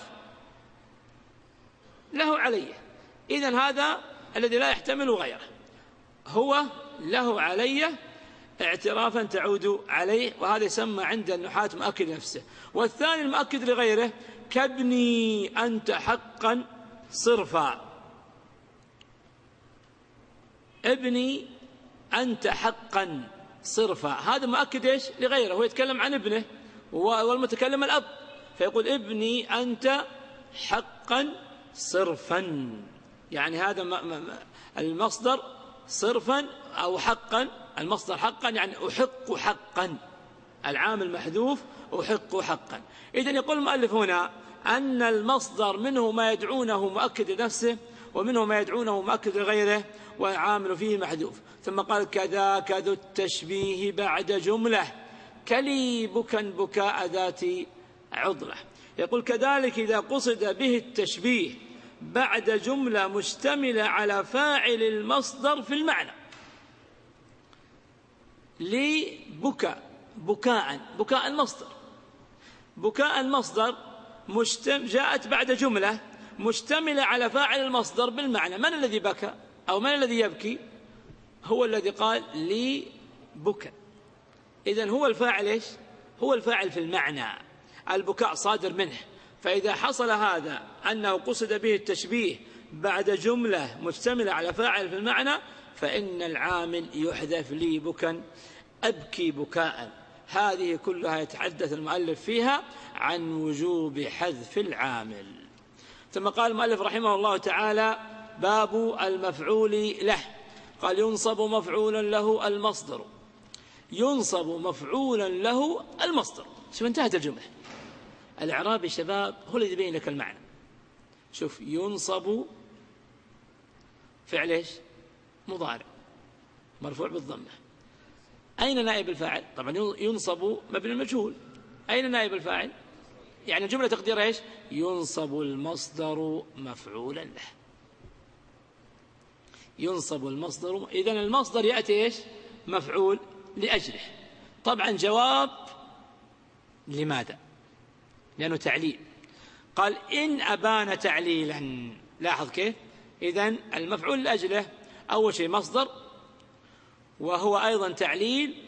له علي، إذن هذا الذي لا يحتمل غيره هو له علي اعترافا تعود عليه، وهذا يسمى عند النحاة مؤكد لنفسه. والثاني المؤكد لغيره كابني أنت حقا صرفا، ابني أنت حقا صرفا، هذا مؤكد إيش لغيره، هو يتكلم عن ابنه والمتكلم الأب، فيقول ابني أنت حقا صرفا، يعني هذا المصدر صرفا أو حقا، المصدر حقا يعني أحق حقا، العامل محذوف أحق حقا. إذن يقول المؤلف هنا أن المصدر منه ما يدعونه مؤكد لنفسه ومنه ما يدعونه مؤكد لغيره والعامل فيه محذوف. ثم قال كذاك ذو التشبيه بعد جملة كلي بكا بكاء ذات عضلة. يقول كذلك إذا قصد به التشبيه بعد جملة مشتملة على فاعل المصدر في المعنى، لبكاء بكاء المصدر، بكاء المصدر جاءت بعد جملة مشتملة على فاعل المصدر بالمعنى. من الذي بكى أو من الذي يبكي؟ هو الذي قال لي بكى. إذن هو الفاعل إيش؟ هو الفاعل في المعنى، البكاء صادر منه. فإذا حصل هذا أنه قصد به التشبيه بعد جملة مشتملة على فاعل في المعنى، فإن العامل يحذف لي بكا أبكي بكاء. هذه كلها يتحدث المؤلف فيها عن وجوب حذف العامل. ثم قال المؤلف رحمه الله تعالى باب المفعول له، قال ينصب مفعولا له المصدر، ينصب مفعولا له المصدر. شوف انتهت الجملة. الإعراب يا شباب هو الذي يبين لك المعنى. شوف ينصب فعل ايش؟ مضارع مرفوع بالضمة. أين نائب الفاعل؟ طبعا ينصب مبني المجهول. أين نائب الفاعل؟ يعني الجملة تقديرها ايش؟ ينصب المصدر مفعولا له، ينصب المصدر. إذن المصدر يأتي ايش؟ مفعول لأجله. طبعا جواب لماذا؟ لأنه تعليل. قال إن أبان تعليلا، لاحظ كيف؟ إذن المفعول لأجله أول شيء مصدر، وهو أيضا تعليل،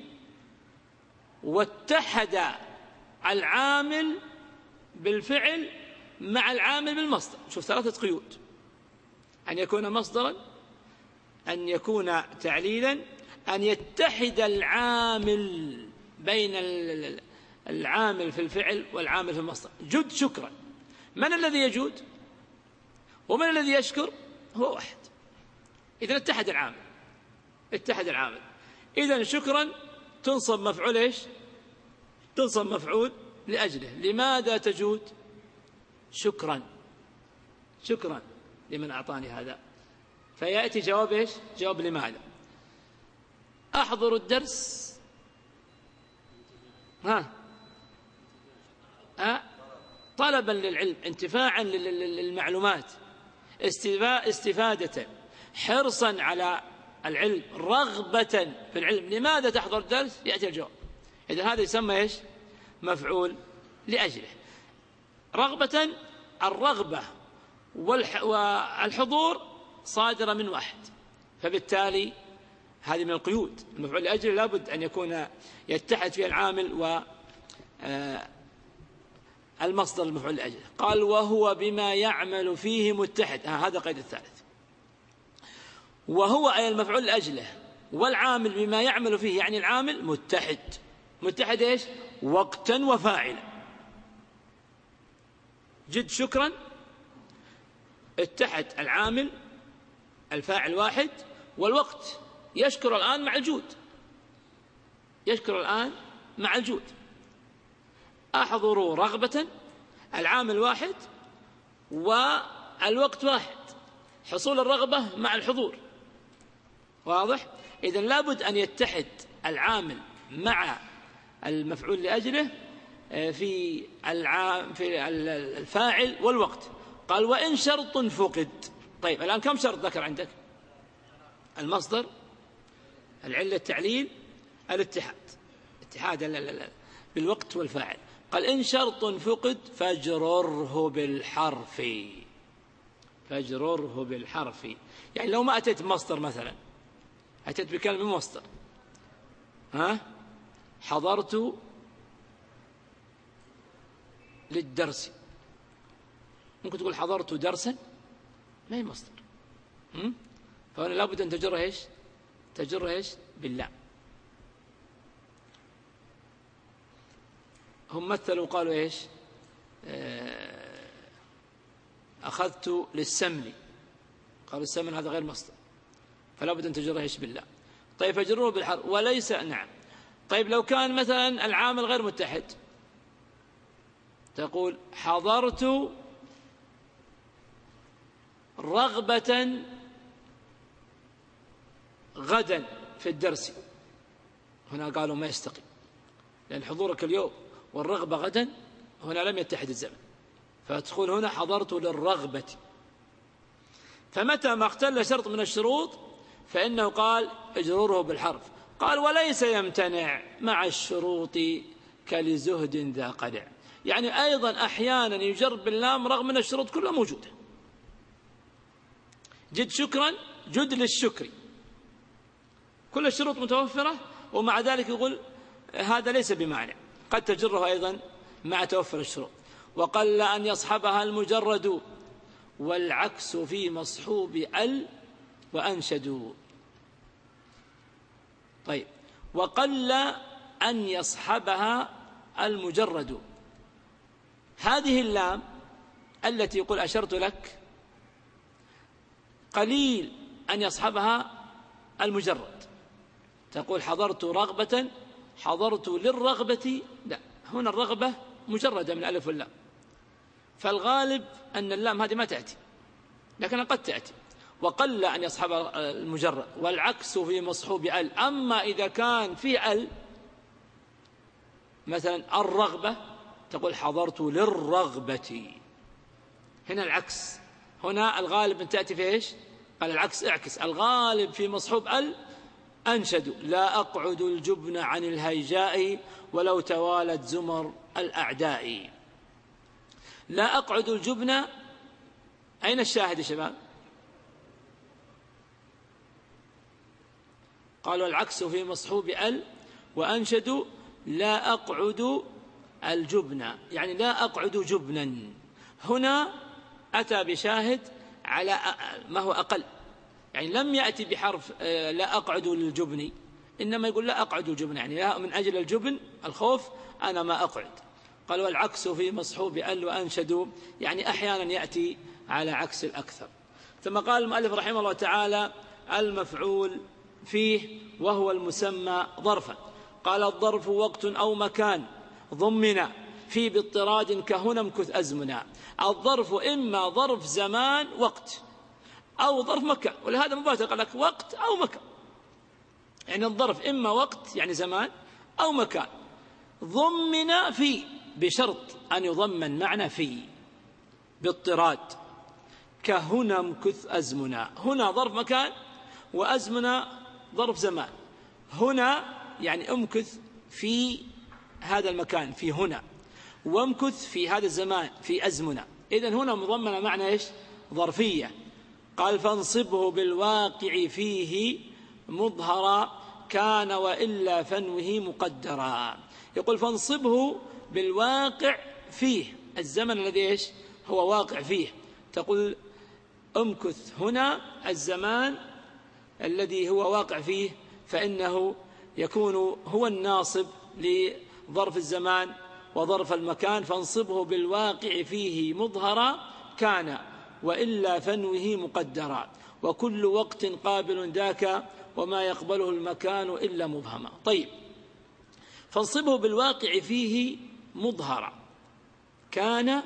واتحد العامل بالفعل مع العامل بالمصدر. شوف ثلاثة قيود: أن يكون مصدرا، أن يكون تعليلا، أن يتحد العامل بين العامل في الفعل والعامل في المصدر. جد شكرا، من الذي يجود ومن الذي يشكر؟ هو واحد. إذن اتحد العامل، اتحد العامل. إذن شكرا تنصب مفعول ايش؟ تنصب مفعول لأجله. لماذا تجود؟ شكرا، شكرا لمن أعطاني هذا. فيأتي جواب ايش؟ جواب لماذا. أحضر الدرس طلبا للعلم، انتفاعا للمعلومات، استفادة، حرصا على العلم، رغبة في العلم. لماذا تحضر الدرس؟ يأتي الجواب. إذن هذا يسمى ايش؟ مفعول لأجله. رغبة، الرغبة والحضور صادرة من واحد، فبالتالي هذه من القيود. المفعول لأجله لابد أن يكون يتحد فيه العامل والمصدر المفعول لأجله. قال وهو بما يعمل فيه متحد، هذا قيد الثالث. وهو أي المفعول لأجله والعامل بما يعمل فيه، يعني العامل متحد. متحد ايش؟ وقتا وفاعلا. جد شكرا اتحد العامل الفاعل واحد، والوقت يشكر الآن مع الجود، يشكر الآن مع الجود. أحضروا رغبة، العامل واحد والوقت واحد، حصول الرغبة مع الحضور. واضح؟ إذن لابد أن يتحد العامل مع المفعول لأجله في الفاعل والوقت. قال وإن شرط فقد. طيب الآن كم شرط ذكر عندك؟ المصدر، العلة، التعليل، الاتحاد، اتحاد بالوقت والفاعل. قال إن شرط فقد فاجرره بالحرف، فاجرره بالحرف. يعني لو ما أتيت بمصدر مثلا، أتيت بكلمة مصدر، حضرت للدرس، ممكن تقول حضرت درسا، ما هي مصدر. فهنا لابد أن تجر إيش؟ تجر إيش؟ بالله. هم مثلوا قالوا إيش؟ أخذت للسمن، قالوا السمن هذا غير مصدر، فلا بد أن تجره إيش؟ بالله. طيب فجروه بالحرف وليس. نعم. طيب لو كان مثلا العامل غير متحد، تقول حضرت رغبة غدا في الدرس، هنا قالوا ما يستقيم، لأن حضورك اليوم والرغبة غدا هنا لم يتحد الزمن، فتقول هنا حضرت للرغبة. فمتى ما اختل شرط من الشروط فإنه قال اجروره بالحرف. قال وليس يمتنع مع الشروط كلزهد ذا قدع، يعني أيضا أحيانا يجر باللام رغم أن الشروط كلها موجودة. جد شكرا، جد للشكر، كل الشروط متوفرة، ومع ذلك يقول هذا ليس بمعنى، قد تجره أيضا مع توفر الشروط. وقل أن يصحبها المجرد والعكس في مصحوب ال وأنشدوا. طيب وقل أن يصحبها المجرد، هذه اللام التي يقول أشرت لك قليل أن يصحبها المجرد، تقول حضرت رغبة، حضرت للرغبة، لا، هنا الرغبة مجردة من ألف واللام، فالغالب أن اللام هذه ما تأتي، لكنها قد تأتي. وقل أن يصحب المجرد والعكس في مصحوب ال. أما إذا كان في ال مثلا الرغبة تقول حضرت للرغبة، هنا العكس، هنا الغالب أن تأتي في إيش؟ قال العكس اعكس، الغالب في مصحوب ال أنشد لا أقعد الجبن عن الهيجاء ولو توالت زمر الأعداء. لا أقعد الجبن، أين الشاهد يا شباب؟ قالوا العكس في مصحوب ال وأنشدوا لا أقعد الجبن، يعني لا أقعد جبنا. هنا أتى بشاهد على ما هو أقل، يعني لم يأتي بحرف لا أقعد للجبن، إنما يقول لا أقعد الجبن، يعني لا من أجل الجبن الخوف أنا ما أقعد. قال والعكس في مصحوب ال وأنشدوا، يعني أحيانا يأتي على عكس الأكثر. ثم قال المؤلف رحمه الله تعالى المفعول فيه وهو المسمى ظرفا. قال الظرف وقت أو مكان ضمنا في باضطراد كهنا امكث أزمنا. الظرف إما ظرف زمان وقت أو ظرف مكان، ولهذا مباشرة قال لك وقت أو مكان، يعني الظرف إما وقت يعني زمان أو مكان، ضمن في بشرط أن يضمن معنى في باضطراد، كهنا امكث أزمنا. هنا ظرف مكان وأزمنا ظرف زمان. هنا يعني امكث في هذا المكان في هنا، وامكث في هذا الزمان في أزمنا. إذن هنا مضمن معنى إيش؟ ظرفية. قال فانصبه بالواقع فيه مظهرا كان وإلا فنوه مقدرا. يقول فانصبه بالواقع فيه، الزمن الذي إيش؟ هو واقع فيه. تقول امكث هنا الزمان الذي هو واقع فيه، فإنه يكون هو الناصب لظرف الزمان وظرف المكان. فانصبه بالواقع فيه مظهرا كان وإلا فنوه مقدرا، وكل وقت قابل ذاك وما يقبله المكان إلا مبهما. طيب فانصبه بالواقع فيه مظهرا كان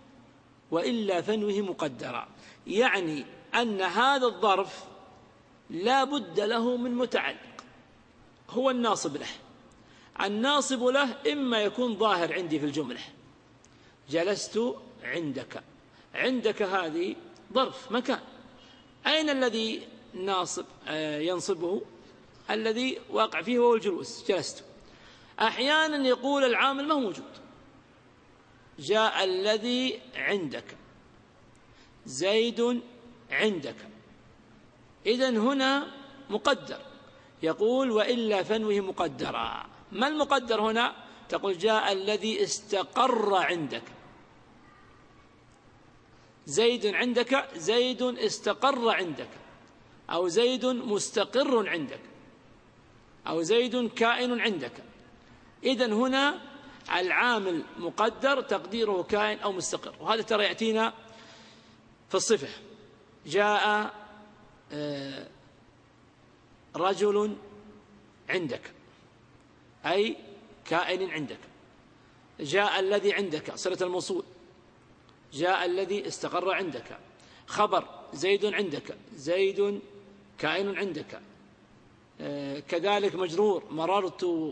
وإلا فنوه مقدرا، يعني أن هذا الظرف لا بد له من متعلق هو الناصب له. الناصب له إما يكون ظاهر عندي في الجملة، جلست عندك، عندك هذه ظرف مكان، أين الذي ناصب ينصبه؟ الذي واقع فيه هو الجلوس، جلست. أحيانا يقول العامل ما هو موجود، جاء الذي عندك، زيد عندك، إذن هنا مقدر. يقول وإلا فنوه مقدرا. ما المقدر هنا؟ تقول جاء الذي استقر عندك، زيد عندك، زيد استقر عندك، أو زيد مستقر عندك، أو زيد كائن عندك. إذن هنا العامل مقدر تقديره كائن أو مستقر. وهذا ترى يأتينا في الصفة. جاء رجل عندك، أي كائن عندك. جاء الذي عندك صلة الموصول، جاء الذي استقر عندك. خبر زيد عندك، زيد كائن عندك. كذلك مجرور مررت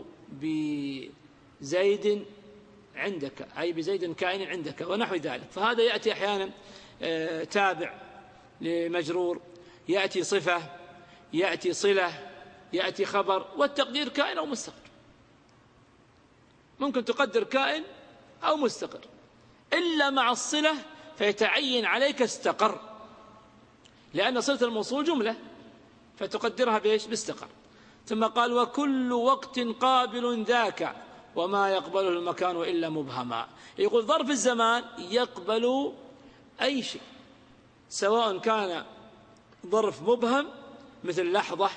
بزيد عندك، أي بزيد كائن عندك، ونحو ذلك. فهذا يأتي أحيانا تابع لمجرور، يأتي صفة، يأتي صلة، يأتي خبر، والتقدير كائن أو مستقر. ممكن تقدر كائن أو مستقر، إلا مع الصلة فيتعين عليك استقر، لأن صلة الموصول جملة فتقدرها بإيش؟ باستقر. ثم قال وكل وقت قابل ذاك وما يقبله المكان إلا مبهما. يقول ظرف الزمان يقبل أي شيء، سواء كان ظرف مبهم مثل لحظة،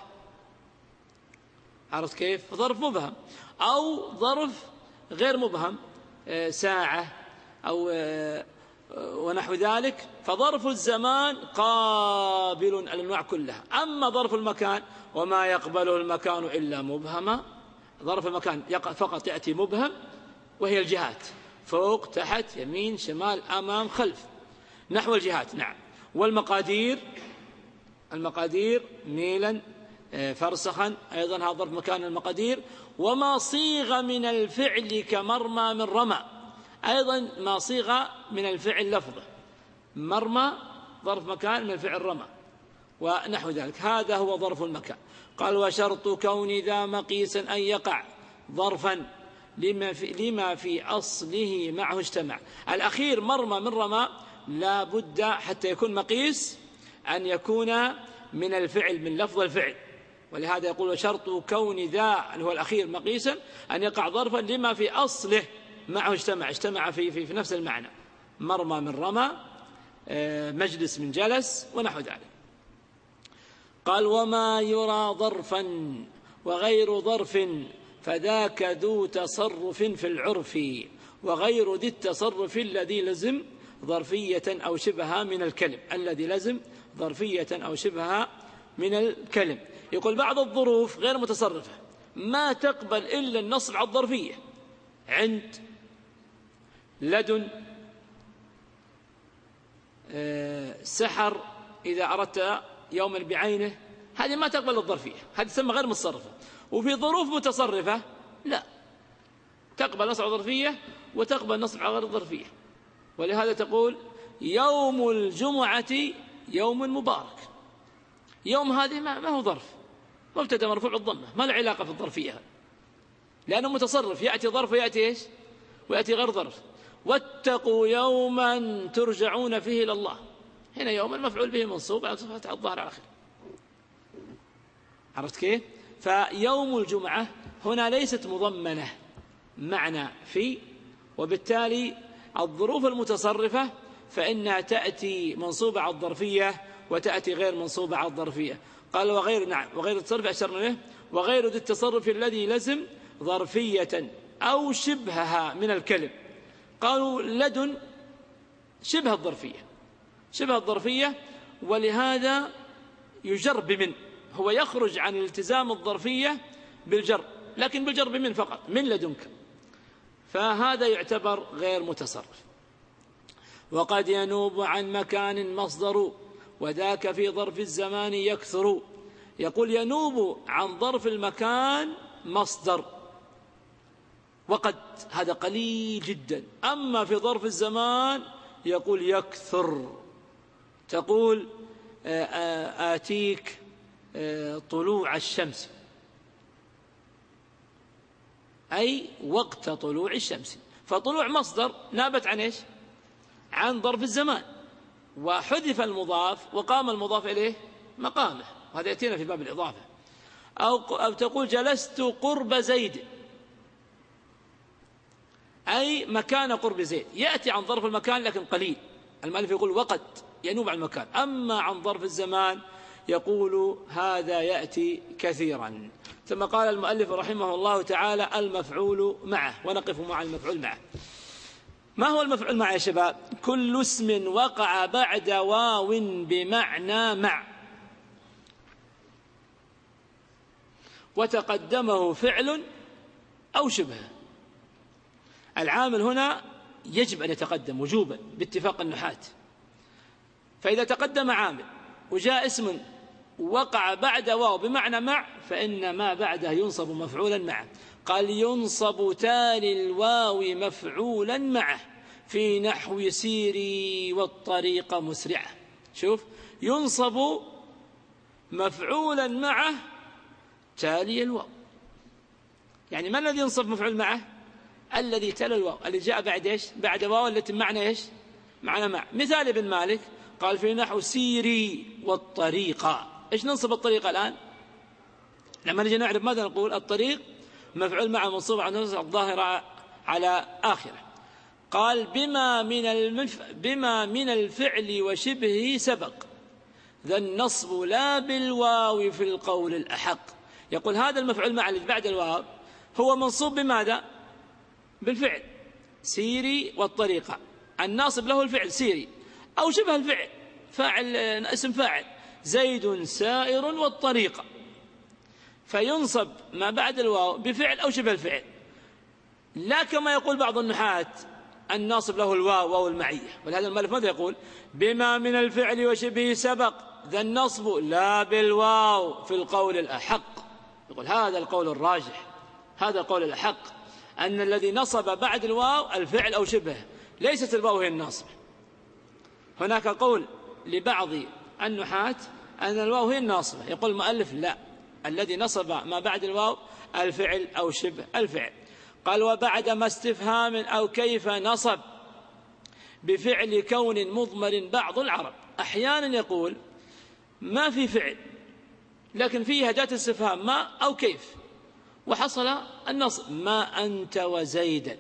عرفت كيف؟ ظرف مبهم، أو ظرف غير مبهم، ساعة أو ونحو ذلك. فظرف الزمان قابل الأنواع كلها. أما ظرف المكان وما يقبله المكان إلا مبهما، ظرف المكان فقط يأتي مبهم، وهي الجهات فوق تحت يمين شمال أمام خلف، نحو الجهات. نعم. والمقادير، المقادير ميلا فرسخا، أيضا هذا ظرف مكان المقادير. وما صيغ من الفعل كمرمى من رمى، أيضا ما صيغ من الفعل لفظه. مرمى ظرف مكان من الفعل رمى ونحو ذلك، هذا هو ظرف المكان. قال وشرط كون ذا مقيسا أن يقع ظرفا لما في أصله معه اجتمع. الأخير مرمى من رمى لا بد حتى يكون مقيس أن يكون من الفعل، من لفظ الفعل. ولهذا يقول وشرط كون ذا، هو الأخير، مقيسا أن يقع ظرفا لما في أصله معه اجتمع، اجتمع في نفس المعنى. مرمى من رمى، مجلس من جلس، ونحو ذلك. قال وما يرى ظرفا وغير ظرف فذاك ذو تصرف في العرف، وغير ذي التصرف الذي لزم ظرفية أو شبهها من الكلم، الذي لزم ظرفية أو شبهها من الكلم. يقول بعض الظروف غير متصرفة ما تقبل إلا النصب على الظرفية، عند، لدن، سحر إذا أردت يوما بعينه، هذه ما تقبل الظرفية، هذه تسمى غير متصرفة. وفي ظروف متصرفة لا، تقبل نصب على الظرفية وتقبل نصب على غير الظرفية. ولهذا تقول يوم الجمعة يوم مبارك. يوم هذه ما هو ظرف، مبتدا مرفوع بالضمة، ما له علاقة في الظرفية، لأنه متصرف، يأتي ظرف ويأتي إيش؟ ويأتي غير ظرف. واتقوا يوما ترجعون فيه إلى الله، هنا يوما مفعول به منصوب على صفة الظهر على آخره. عرفت كيف؟ فيوم الجمعة هنا ليست مضمنة معنى في، وبالتالي الظروف المتصرفة فإنها تأتي منصوبة على الظرفية وتأتي غير منصوبة على الظرفية. قال وغير، نعم، وغير التصرف أشرنا له، وغير ذي التصرف الذي لزم ظرفية أو شبهها من الكلم. قالوا لدن شبه الظرفية، شبه الظرفية، ولهذا يجر بمن، هو يخرج عن التزام الظرفية بالجر، لكن بالجر بمن فقط، من لدنك، فهذا يعتبر غير متصرف. وقد ينوب عن مكان مصدر وذاك في ظرف الزمان يكثر. يقول ينوب عن ظرف المكان مصدر، وقد هذا قليل جدا. أما في ظرف الزمان يقول يكثر. تقول آتيك طلوع الشمس، أي وقت طلوع الشمس. فطلوع مصدر نابت عن إيش؟ عن ظرف الزمان، وحذف المضاف وقام المضاف إليه مقامه، وهذا يأتينا في باب الإضافة. أو تقول جلست قرب زيد، أي مكان قرب زيد، يأتي عن ظرف المكان لكن قليل. المؤلف يقول وقد ينوب عن المكان. أما عن ظرف الزمان يقول هذا يأتي كثيرا. ثم قال المؤلف رحمه الله تعالى المفعول معه، ونقف مع المفعول معه. ما هو المفعول معه يا شباب؟ كل اسم وقع بعد واو بمعنى مع وتقدمه فعل أو شبه. العامل هنا يجب أن يتقدم وجوبا باتفاق النحاة. فإذا تقدم عامل وجاء اسم وقع بعد واو بمعنى مع فإن ما بعده ينصب مفعولا معه. قال ينصب تالي الواو مفعولا معه في نحو سيري والطريق مسرعة. شوف، ينصب مفعولا معه تالي الواو. يعني ما الذي ينصب مفعول معه؟ الذي تلا الواو، اللي جاء بعد ايش؟ بعد واو التي معنى ايش؟ معنى مع. مثال ابن مالك قال في نحو سيري والطريق. ايش ننصب الطريق الآن؟ لما نجي نعرف ماذا نقول؟ الطريق مفعول معه منصوب على الظاهرة على آخره. قال بما من الفعل وشبهه سبق ذا النصب لا بالواو في القول الأحق. يقول هذا المفعول معه اللي بعد الواو هو منصوب بماذا؟ بالفعل سيري والطريقة. الناصب له الفعل سيري أو شبه الفعل، فاعل اسم فاعل زيد سائر والطريقة، فينصب ما بعد الواو بفعل أو شبه الفعل. لا كما يقول بعض النحاة الناصب له الواو واو المعية. ولهذا المؤلف ماذا يقول؟ بما من الفعل وشبهه سبق ذا النصب لا بالواو في القول الأحق. يقول هذا القول الراجح، هذا القول الأحق، أن الذي نصب بعد الواو الفعل أو شبهه، ليست الواو هي الناصب. هناك قول لبعض النحاة أن الواو هي الناصبة. يقول المؤلف لا، الذي نصب ما بعد الواو الفعل أو شبه الفعل. قال وبعد ما استفهام أو كيف نصب بفعل كون مضمر بعض العرب. أحيانا يقول ما في فعل لكن فيه أداة استفهام ما أو كيف وحصل النصب، ما أنت وزيدا.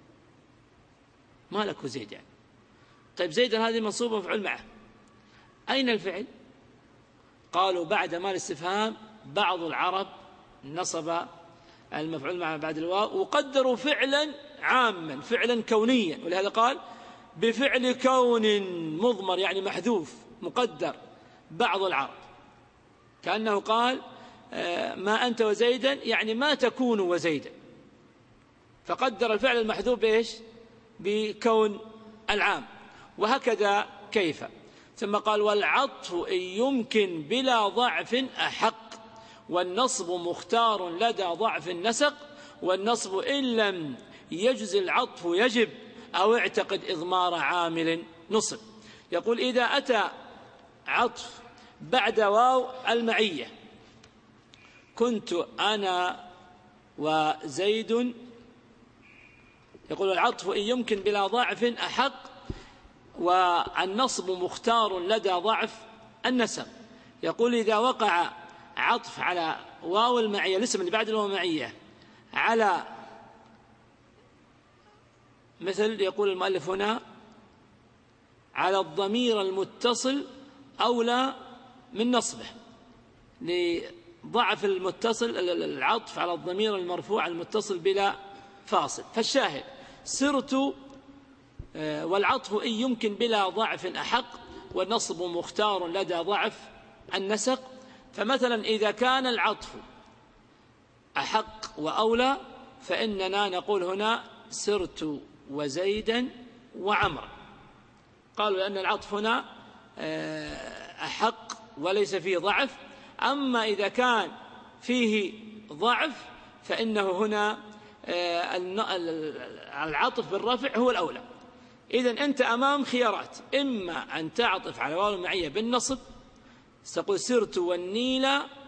ما لك وزيد يعني. طيب زيدا هذه منصوبة مفعول معه، أين الفعل؟ قالوا بعد ما الاستفهام بعض العرب نصب المفعول معه بعد الواو وقدروا فعلا عاما فعلا كونيا، ولهذا قال بفعل كون مضمر يعني محذوف مقدر بعض العرب، كأنه قال ما أنت وزيدا يعني ما تكون وزيدا، فقدر الفعل المحذوف بإيش؟ بكون العام. وهكذا كيف. ثم قال والعطف إن يمكن بلا ضعف أحق والنصب مختار لدى ضعف النسق والنصب إن لم يجز العطف يجب أو اعتقد إضمار عامل نصب. يقول إذا أتى عطف بعد واو المعية كنت أنا وزيد، يقول العطف إن يمكن بلا ضعف أحق والنصب مختار لدى ضعف النسق. يقول إذا وقع عطف على واو المعية الاسم اللي بعد الواو المعية على مثل يقول المؤلف هنا على الضمير المتصل أولى من نصبه لضعف المتصل العطف على الضمير المرفوع المتصل بلا فاصل. فالشاهد سرت والعطف إن يمكن بلا ضعف أحق والنصب مختار لدى ضعف النسق. فمثلا إذا كان العطف أحق وأولى فإننا نقول هنا سرت وزيدا وعمرا. قالوا لأن العطف هنا أحق وليس فيه ضعف. أما إذا كان فيه ضعف فإنه هنا العطف بالرفع هو الأولى. إذن أنت أمام خيارات، إما أن تعطف على واو المعية بالنصب تقول سرت والنيل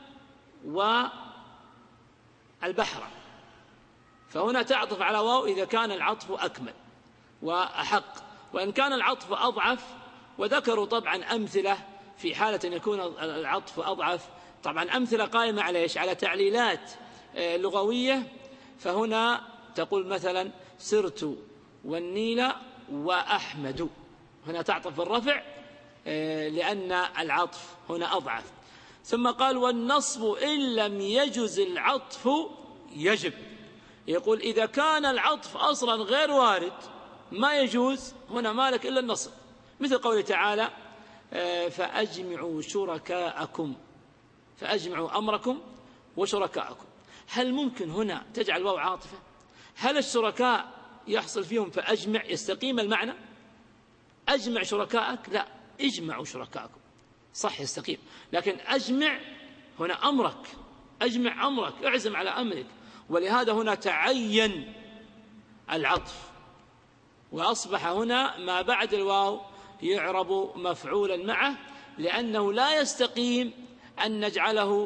والبحر، فهنا تعطف على واو إذا كان العطف أكمل وأحق. وإن كان العطف أضعف، وذكروا طبعا أمثلة في حالة أن يكون العطف أضعف، طبعا أمثلة قائمة على إيش؟ على تعليلات لغوية. فهنا تقول مثلا سرت والنيل وأحمد، هنا تعطف بالرفع لأن العطف هنا أضعف. ثم قال والنصب إن لم يجز العطف يجب. يقول إذا كان العطف أصلا غير وارد ما يجوز، هنا مالك إلا النصب، مثل قوله تعالى فأجمعوا شركاءكم، فأجمعوا أمركم وشركاءكم. هل ممكن هنا تجعل واو عاطفة؟ هل الشركاء يحصل فيهم فأجمع يستقيم المعنى؟ أجمع شركائك، لا، اجمعوا شركاءكم صح يستقيم، لكن أجمع هنا أمرك، أجمع أمرك، اعزم على أمرك، ولهذا هنا تعين العطف، وأصبح هنا ما بعد الواو يعرب مفعولا معه، لأنه لا يستقيم أن نجعله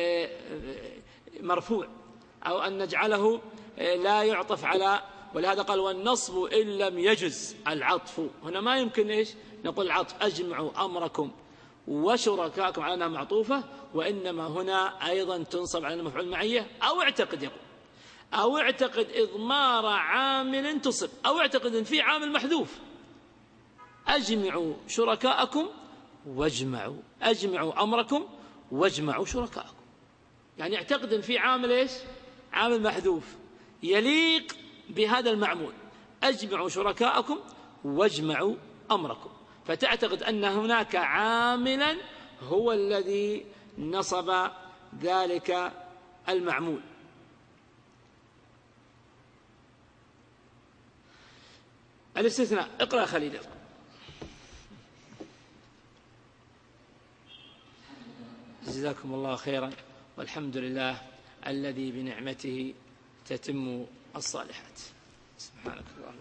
مرفوع أو أن نجعله لا يعطف على، ولهذا قال والنصب إن لم يجز العطف. هنا ما يمكن إيش نقول العطف أجمعوا أمركم وشركاءكم على أنها معطوفة، وإنما هنا أيضا تنصب على المفعول المعية، أو اعتقد يقول أو اعتقد إضمار عامل تصب، أو اعتقد إن في عامل محذوف، أجمعوا شركاءكم واجمعوا، أجمعوا أمركم واجمعوا شركاءكم، يعني اعتقد إن في عامل إيش عامل محذوف يليق بهذا المعمول، أجمعوا شركاءكم واجمعوا أمركم، فتعتقد أن هناك عاملا هو الذي نصب ذلك المعمول. الاستثناء، اقرأ خليل. جزاكم الله خيرا، والحمد لله الذي بنعمته تتم الصالحات. سبحانك اللهم